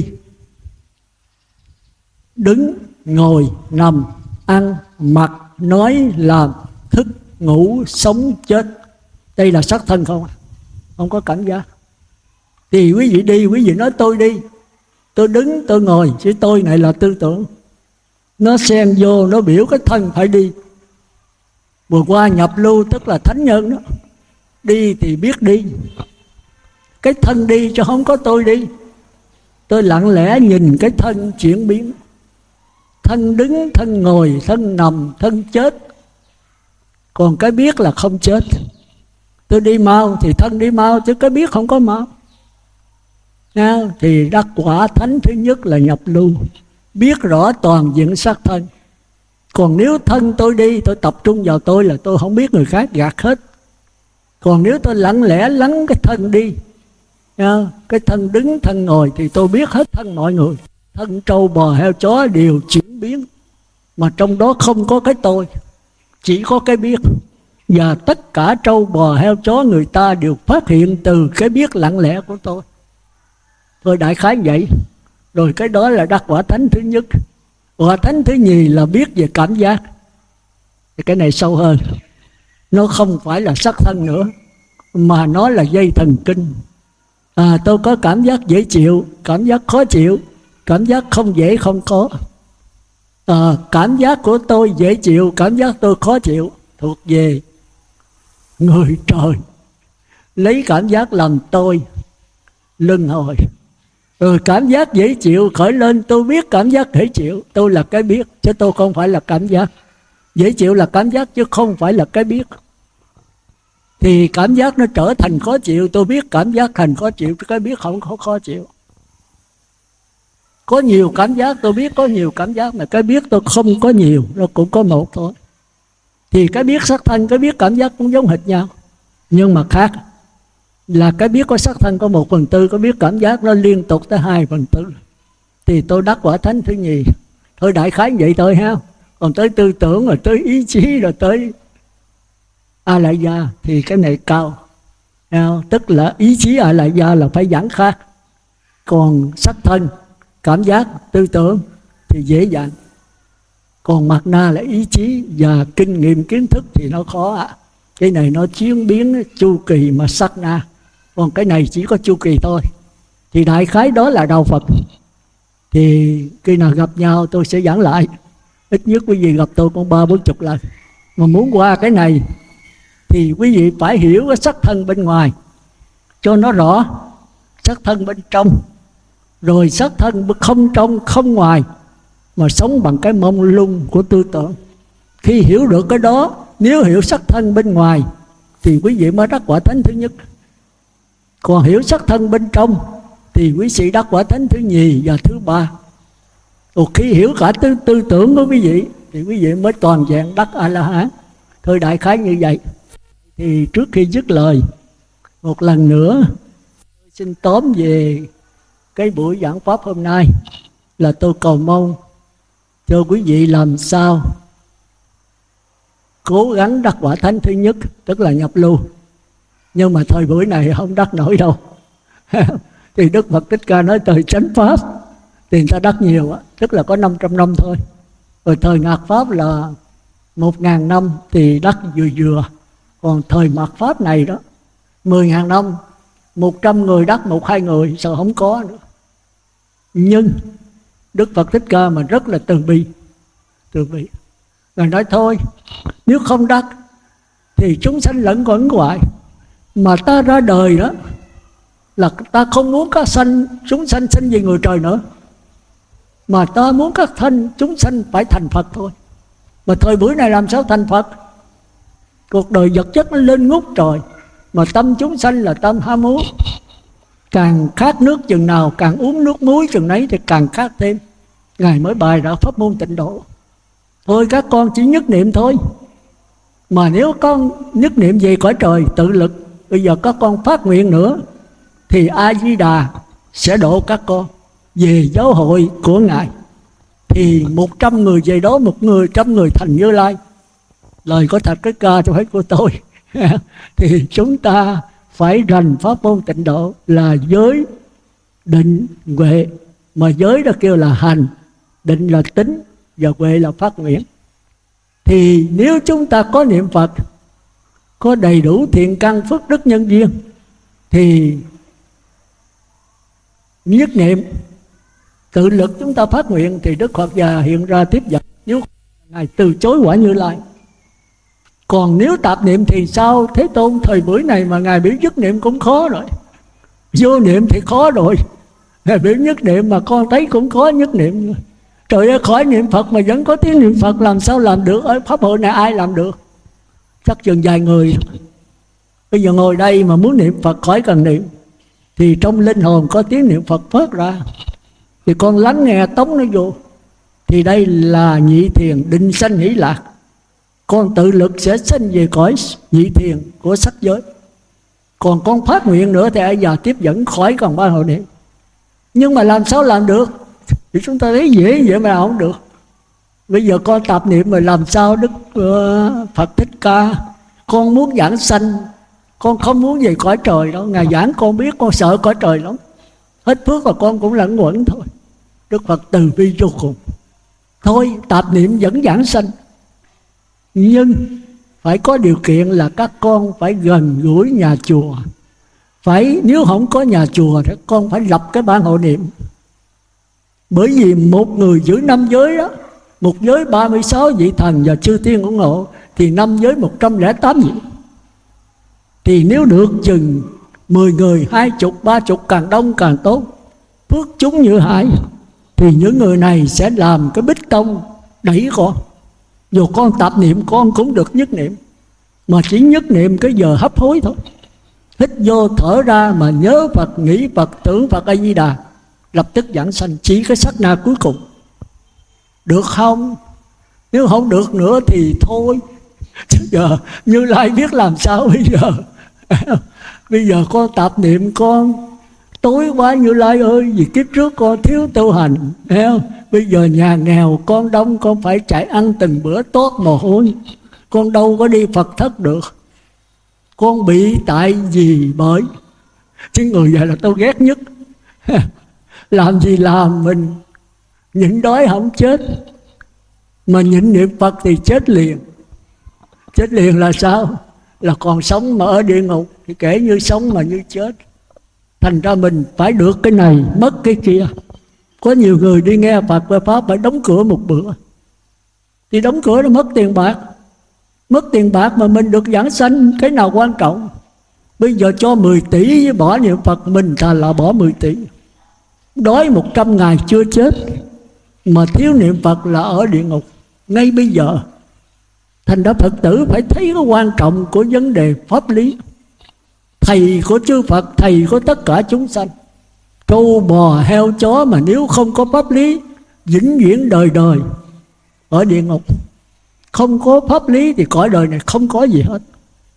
đứng, ngồi, nằm, ăn, mặc, nói, làm, thức, ngủ, sống, chết. Đây là sắc thân không? Không có cảm giác. Thì quý vị đi, quý vị nói tôi đi, tôi đứng, tôi ngồi, chứ tôi này là tư tưởng. Nó xen vô, nó biểu cái thân phải đi. Vừa qua nhập lưu tức là thánh nhân đó. Đi thì biết đi. Cái thân đi chứ không có tôi đi. Tôi lặng lẽ nhìn cái thân chuyển biến. Thân đứng, thân ngồi, thân nằm, thân chết. Còn cái biết là không chết. Tôi đi mau thì thân đi mau, chứ cái biết không có mau. Nha, thì đắc quả thánh thứ nhất là nhập lưu, biết rõ toàn diện sắc thân. Còn nếu thân tôi đi, tôi tập trung vào tôi là tôi không biết người khác, gạt hết. Còn nếu tôi lặng lẽ lắng cái thân đi, nha, cái thân đứng, thân ngồi, thì tôi biết hết thân mọi người. Thân trâu bò heo chó đều chuyển biến, mà trong đó không có cái tôi, chỉ có cái biết. Và tất cả trâu bò heo chó người ta đều phát hiện từ cái biết lặng lẽ của tôi. Thôi đại khái vậy. Rồi cái đó là đắc quả thánh thứ nhất. Quả thánh thứ nhì là biết về cảm giác. Thì cái này sâu hơn. Nó không phải là sắc thân nữa, mà nó là dây thần kinh. À, tôi có cảm giác dễ chịu, cảm giác khó chịu, cảm giác không dễ không có. À, cảm giác của tôi dễ chịu, cảm giác tôi khó chịu thuộc về người trời. Lấy cảm giác làm tôi luân hồi. Rồi cảm giác dễ chịu khởi lên, tôi biết cảm giác dễ chịu, tôi là cái biết, chứ tôi không phải là cảm giác. Dễ chịu là cảm giác chứ không phải là cái biết. Thì cảm giác nó trở thành khó chịu, tôi biết cảm giác thành khó chịu, cái biết không có khó chịu. Có nhiều cảm giác tôi biết, có nhiều cảm giác mà cái biết tôi không có nhiều, nó cũng có một thôi. Thì cái biết sắc thân, cái biết cảm giác cũng giống hệt nhau, nhưng mà khác là cái biết có sắc thân có một phần tư, có biết cảm giác nó liên tục tới hai phần tư. Thì tôi đắc quả thánh thứ nhì. Thôi đại khái vậy thôi ha. Còn tới tư tưởng, rồi tới ý chí, rồi tới a lại gia thì cái này cao. Tức là ý chí a lại gia là phải giảng khác. Còn sắc thân, cảm giác, tư tưởng thì dễ dàng. Còn mặt na là ý chí và kinh nghiệm kiến thức thì nó khó ạ. Cái này nó chuyển biến chu kỳ mà sắc na. Còn cái này chỉ có chu kỳ thôi. Thì đại khái đó là đạo Phật. Thì khi nào gặp nhau tôi sẽ giảng lại. Ít nhất quý vị gặp tôi còn ba bốn chục lần. Mà muốn qua cái này thì quý vị phải hiểu cái sắc thân bên ngoài cho nó rõ. Sắc thân bên trong, rồi sắc thân không trong không ngoài, mà sống bằng cái mông lung của tư tưởng. Khi hiểu được cái đó, nếu hiểu sắc thân bên ngoài thì quý vị mới đắc quả thánh thứ nhất. Còn hiểu sắc thân bên trong thì quý vị đắc quả thánh thứ nhì và thứ ba. Còn khi hiểu cả tư, tư tưởng của quý vị thì quý vị mới toàn vẹn đắc A-la-hán. Thôi đại khái như vậy. Thì trước khi dứt lời, một lần nữa tôi xin tóm về cái buổi giảng pháp hôm nay là tôi cầu mong cho quý vị làm sao cố gắng đắc quả thánh thứ nhất, tức là nhập lưu. Nhưng mà thời buổi này không đắc nổi đâu. Thì Đức Phật Thích Ca nói thời chánh pháp thì người ta đắc nhiều, tức là có năm trăm năm thôi. Rồi thời ngạt pháp là một ngàn năm thì đắc vừa vừa. Còn thời mạt pháp này đó, mười ngàn năm, một trăm người đắc một hai người, sao không có nữa. Nhưng Đức Phật Thích Ca mà rất là từ bi. Từ bi. Ngài nói thôi, nếu không đắc thì chúng sanh lẫn quẩn hoài. Mà ta ra đời đó là ta không muốn các sanh chúng sanh sinh về người trời nữa, mà ta muốn các thân chúng sanh phải thành Phật thôi. Mà thời buổi này làm sao thành Phật? Cuộc đời vật chất nó lên ngút trời, mà tâm chúng sanh là tâm ham muốn. Càng khát nước chừng nào, càng uống nước muối chừng nấy thì càng khát thêm. Ngài mới bày ra pháp môn tịnh độ. Thôi các con chỉ nhất niệm thôi. Mà nếu con nhất niệm về cõi trời tự lực, bây giờ các con phát nguyện nữa, thì A-di-đà sẽ độ các con về giáo hội của Ngài. Thì một trăm người về đó, một người trăm người thành Như Lai. Lời có thật cái ca cho phải của tôi. Thì chúng ta phải rành pháp môn tịnh độ là giới, định, huệ. Mà giới đó kêu là hành, định là tính, và huệ là phát nguyện. Thì nếu chúng ta có niệm Phật, có đầy đủ thiện căn phước đức nhân duyên, thì nhất niệm Tự lực chúng ta phát nguyện thì Đức Phật già hiện ra tiếp dẫn. Nếu Ngài từ chối quả Như Lai. Còn nếu tạp niệm thì sao? Thế Tôn thời buổi này mà Ngài biểu dứt niệm cũng khó rồi. Vô niệm thì khó rồi, Ngài biểu nhất niệm mà con thấy cũng khó nhất niệm. Trời ơi, khỏi niệm Phật mà vẫn có tiếng niệm Phật, làm sao làm được? Ở pháp hội này ai làm được? Chắc chừng vài người. Bây giờ ngồi đây mà muốn niệm Phật khỏi cần niệm, thì trong linh hồn có tiếng niệm Phật phát ra, thì con lắng nghe tống nó vô, thì đây là nhị thiền định sanh hỷ lạc. Con tự lực sẽ sanh về cõi nhị thiền của sắc giới. Còn con phát nguyện nữa thì ai già tiếp dẫn khỏi cần ba hội niệm. Nhưng mà làm sao làm được? Thì chúng ta thấy dễ vậy mà không được. Bây giờ con tạp niệm mà làm sao Đức uh, Phật Thích Ca, con muốn giảng sanh, con không muốn về cõi trời đâu. Ngài giảng con biết con sợ cõi trời lắm, hết phước là con cũng lẫn quẩn thôi. Đức Phật từ bi vô cùng. Thôi tạp niệm vẫn giảng sanh, nhưng phải có điều kiện là các con phải gần gũi nhà chùa. Phải, nếu không có nhà chùa thì con phải lập cái ban hội niệm. Bởi vì một người giữ năm giới đó, một giới ba mươi sáu vị thần và chư thiên ủng hộ, thì năm giới một trăm lẻ tám vị. Thì nếu được chừng mười người, hai chục, ba chục, càng đông càng tốt, phước chúng như hải, thì những người này sẽ làm cái bích công đẩy con. Dù con tạp niệm con cũng được nhất niệm, mà chỉ nhất niệm cái giờ hấp hối thôi. Hít vô thở ra mà nhớ Phật, nghĩ Phật, tưởng Phật A Di Đà, lập tức giảng sanh chỉ cái sát na cuối cùng. Được không? Nếu không được nữa thì thôi. Chứ giờ Như Lai biết làm sao bây giờ. Bây giờ con tạp niệm con tối quá Như Lai ơi, vì kiếp trước con thiếu tu hành, thấy không? Bây giờ nhà nghèo con đông, con phải chạy ăn từng bữa tốt mồ hôi, con đâu có đi Phật thất được. Con bị tại vì bởi chứ người vậy là tôi ghét nhất. Làm gì làm, mình nhịn đói không chết, mà nhịn niệm Phật thì chết liền. Chết liền là sao? Là còn sống mà ở địa ngục, thì kể như sống mà như chết. Thành ra mình phải được cái này, mất cái kia. Có nhiều người đi nghe Phật và Pháp phải đóng cửa một bữa, thì đóng cửa nó mất tiền bạc. Mất tiền bạc mà mình được giảng sanh, cái nào quan trọng? Bây giờ cho mười tỷ với bỏ niệm Phật, mình thà là bỏ mười tỷ. Đói một trăm ngày chưa chết, mà thiếu niệm Phật là ở địa ngục ngay bây giờ. Thành ra Phật tử phải thấy cái quan trọng của vấn đề pháp lý. Thầy của chư Phật, thầy của tất cả chúng sanh. Trâu bò heo chó mà nếu không có pháp lý, vĩnh viễn đời đời ở địa ngục. Không có pháp lý thì cõi đời này không có gì hết.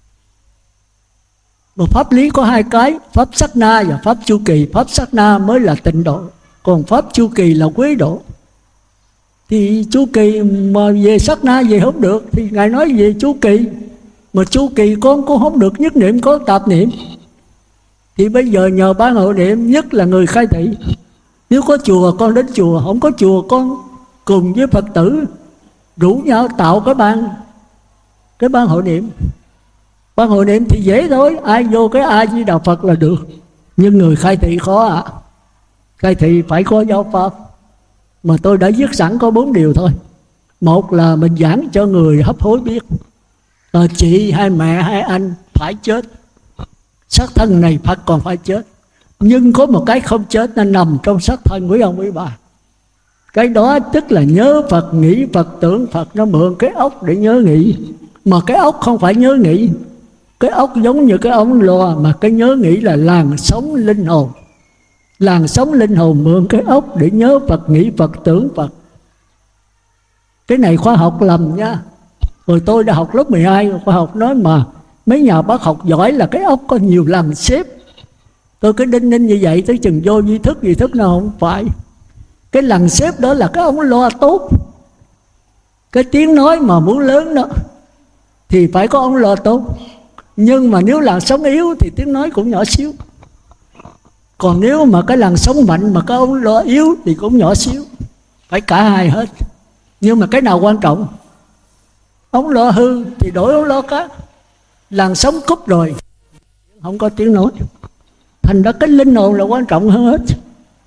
Mà pháp lý có hai cái, pháp sát na và pháp chu kỳ. Pháp sát na mới là tịnh độ, còn pháp chu kỳ là quế độ. Thì chu kỳ mà về sát na về không được, thì Ngài nói về chu kỳ. Mà chu kỳ con cũng không được nhất niệm, có tạp niệm. Thì bây giờ nhờ ban hội niệm, nhất là người khai thị. Nếu có chùa con đến chùa, không có chùa con cùng với Phật tử rủ nhau tạo cái ban cái ban hội niệm. Ban hội niệm thì dễ thôi, ai vô cái A Di Đà Phật là được. Nhưng người khai thị khó ạ. À. Khai thị phải có giáo pháp, mà tôi đã viết sẵn có bốn điều thôi. Một là mình giảng cho người hấp hối biết, à, chị hay mẹ hay anh phải chết, xác thân này Phật còn phải chết, nhưng có một cái không chết, nó nằm trong xác thân quý ông quý bà. Cái đó tức là nhớ Phật, nghĩ Phật, tưởng Phật. Nó mượn cái ốc để nhớ nghĩ, mà cái ốc không phải nhớ nghĩ. Cái ốc giống như cái ống loa, mà cái nhớ nghĩ là làn sóng linh hồn. Làn sóng linh hồn mượn cái ốc để nhớ Phật, nghĩ Phật, tưởng Phật. Cái này khoa học lầm nha. Rồi tôi đã học lớp mười hai, khoa học nói mà mấy nhà bác học giỏi là cái ốc có nhiều lần xếp. Tôi cứ đinh ninh như vậy, tới chừng vô duy thức, duy thức nào không phải. Cái lần xếp đó là cái ống loa tốt. Cái tiếng nói mà muốn lớn đó thì phải có ống loa tốt. Nhưng mà nếu làn sóng yếu thì tiếng nói cũng nhỏ xíu. Còn nếu mà cái làn sóng mạnh mà cái ống loa yếu thì cũng nhỏ xíu. Phải cả hai hết. Nhưng mà cái nào quan trọng? Ống loa hư thì đổi ống loa khác. Làn sóng cúp rồi không có tiếng nói. Thành ra cái linh hồn là quan trọng hơn hết.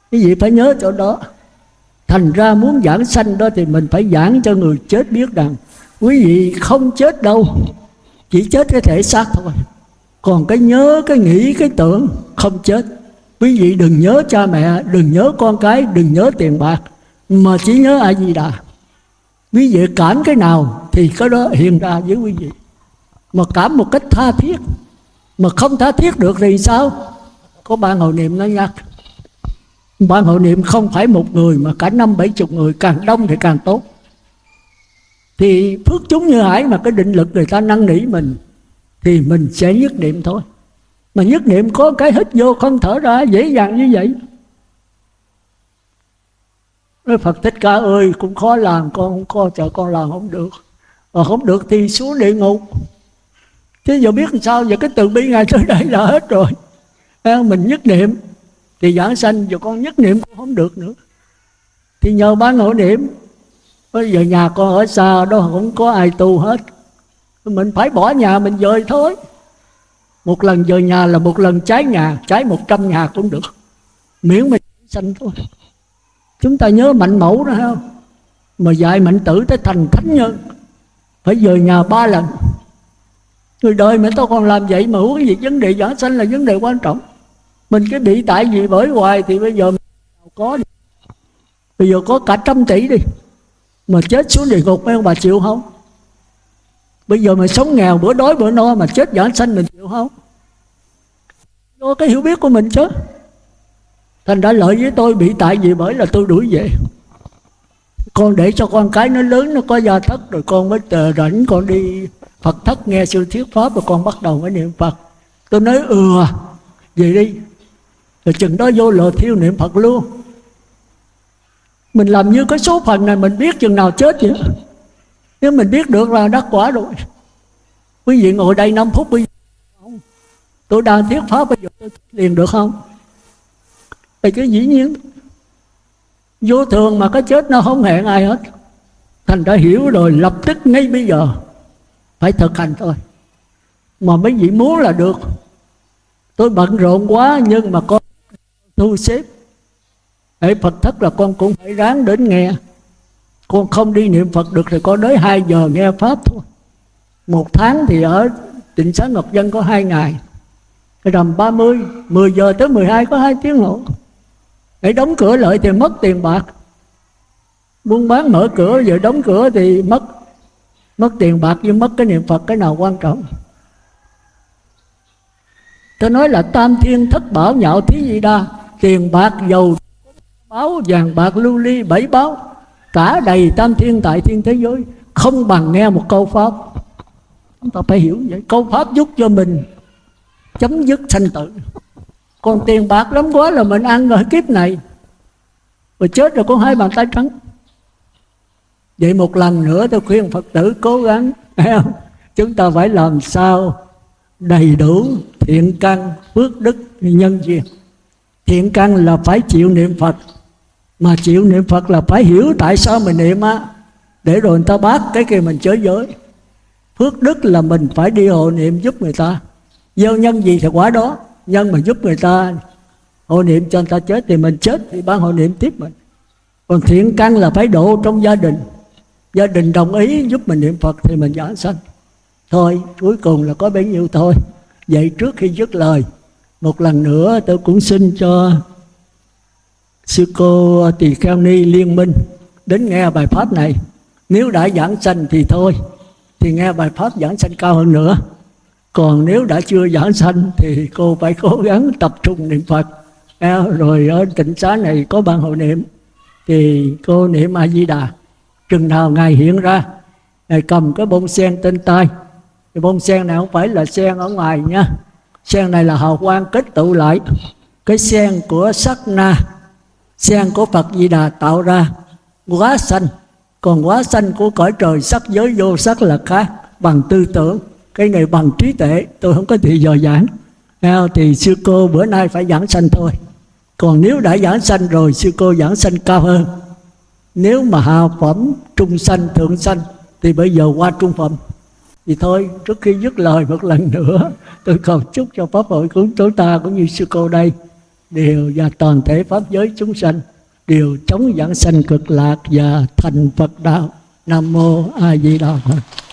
Quý vị phải nhớ chỗ đó. Thành ra muốn giảng sanh đó thì mình phải giảng cho người chết biết rằng quý vị không chết đâu, chỉ chết cái thể xác thôi. Còn cái nhớ, cái nghĩ, cái tưởng không chết. Quý vị đừng nhớ cha mẹ, đừng nhớ con cái, đừng nhớ tiền bạc, mà chỉ nhớ A Di Đà. Quý vị cảm cái nào thì cái đó hiện ra với quý vị. Mà cảm một cách tha thiết. Mà không tha thiết được thì sao? Có ban hội niệm nó nhắc. Ban hội niệm không phải một người mà cả năm bảy chục người, càng đông thì càng tốt. Thì phước chúng như hải mà cái định lực người ta năn nỉ mình thì mình sẽ nhất niệm thôi. Mà nhất niệm có cái hít vô không thở ra dễ dàng như vậy. Nói Phật Thích Ca ơi, cũng khó làm, con không có, chờ con làm không được. Mà không được thì xuống địa ngục. Thế giờ biết làm sao? Giờ cái từ bi Ngài tới đây là hết rồi. Mình nhất niệm thì giảng sanh, giờ con nhất niệm cũng không được nữa. Thì nhờ ban hội niệm. Bây giờ nhà con ở xa đó không có ai tu hết, mình phải bỏ nhà mình dời thôi. Một lần dời nhà là một lần cháy nhà, cháy một trăm nhà cũng được, miễn mình sanh thôi. Chúng ta nhớ Mạnh Mẫu đó không? Mà dạy Mạnh Tử tới thành thánh nhân phải dời nhà ba lần. Người đời mà tao còn làm vậy mà huống gì vấn đề giảng sanh là vấn đề quan trọng. Mình cái bị tại vì bởi hoài thì bây giờ mình có đi. Bây giờ có cả trăm tỷ đi mà chết xuống địa ngục mấy ông bà chịu không? Bây giờ mà sống nghèo bữa đói bữa no mà chết giảng sanh mình chịu không? Do cái hiểu biết của mình chứ. Thành ra lợi với tôi bị tại vì bởi là tôi đuổi về. Con để cho con cái nó lớn, nó có gia thất rồi con mới tờ rảnh con đi Phật thất nghe sư thuyết pháp rồi con bắt đầu mới niệm Phật. Tôi nói ừ về đi, rồi chừng đó vô lò thiêu niệm Phật luôn. Mình làm như cái số phận này mình biết chừng nào chết vậy. Nếu mình biết được là đắc quả rồi. Quý vị ngồi đây năm phút bây giờ không? Tôi đang thuyết pháp bây giờ tôi liền được không? Thì cái dĩ nhiên vô thường mà cái chết nó không hẹn ai hết. Thành đã hiểu rồi lập tức ngay bây giờ phải thực hành thôi. Mà mấy vị muốn là được. Tôi bận rộn quá nhưng mà con thu xếp. Ở Phật thất là con cũng phải ráng đến nghe. Con không đi niệm Phật được thì con tới hai giờ nghe Pháp thôi. Một tháng thì ở Tịnh Xá Ngọc Dân có hai ngày. Cái rằm ba mươi, mười giờ tới mười hai có hai tiếng hộ. Để đóng cửa lại thì mất tiền bạc. Buôn bán mở cửa giờ đóng cửa thì mất mất tiền bạc nhưng mất cái niệm Phật, cái nào quan trọng. Tôi nói là tam thiên thất bảo nhạo thí di đa, tiền bạc dầu báo vàng bạc lưu ly bảy báo, cả đầy tam thiên tại thiên thế giới, không bằng nghe một câu pháp. Chúng ta phải hiểu vậy. Câu pháp giúp cho mình chấm dứt sanh tử. Còn tiền bạc lắm quá là mình ăn rồi kiếp này, rồi chết rồi có hai bàn tay trắng. Vậy một lần nữa tôi khuyên Phật tử cố gắng, chúng ta phải làm sao đầy đủ thiện căn, phước đức, nhân duyên. Thiện căn là phải chịu niệm Phật, mà chịu niệm Phật là phải hiểu tại sao mình niệm á, để rồi người ta bác cái kia mình chới giới. Phước đức là mình phải đi hộ niệm giúp người ta. Gieo nhân gì thì quả đó. Nhân mà giúp người ta hộ niệm cho người ta chết thì mình chết thì ban hộ niệm tiếp mình. Còn thiện căn là phải độ trong gia đình. Gia đình đồng ý giúp mình niệm Phật thì mình giảng sanh. Thôi cuối cùng là có bấy nhiêu thôi. Vậy trước khi dứt lời, một lần nữa tôi cũng xin cho sư cô Tỳ Kheo Ni Liên Minh đến nghe bài pháp này. Nếu đã giảng sanh thì thôi, thì nghe bài pháp giảng sanh cao hơn nữa. Còn nếu đã chưa giảng sanh thì cô phải cố gắng tập trung niệm Phật. Rồi ở tịnh xá này có ban hội niệm thì cô niệm A Di Đà. Chừng nào Ngài hiện ra, Ngài cầm cái bông sen trên tay. Cái bông sen này không phải là sen ở ngoài nha. Sen này là hào quang kết tụ lại. Cái sen của sắc na, sen của Phật Di Đà tạo ra hóa sanh. Còn hóa sanh của cõi trời sắc giới vô sắc là khác, bằng tư tưởng. Cái này bằng trí tuệ, tôi không có thì giờ giảng. Thì sư cô bữa nay phải giảng sanh thôi. Còn nếu đã giảng sanh rồi, sư cô giảng sanh cao hơn. Nếu mà hạ phẩm, trung sanh, thượng sanh thì bây giờ qua trung phẩm. Thì thôi, trước khi dứt lời một lần nữa, tôi cầu chúc cho Pháp hội của chúng ta cũng như sư cô đây đều và toàn thể pháp giới chúng sanh đều chống vãng sanh cực lạc và thành Phật đạo. Nam mô A Di Đà Phật.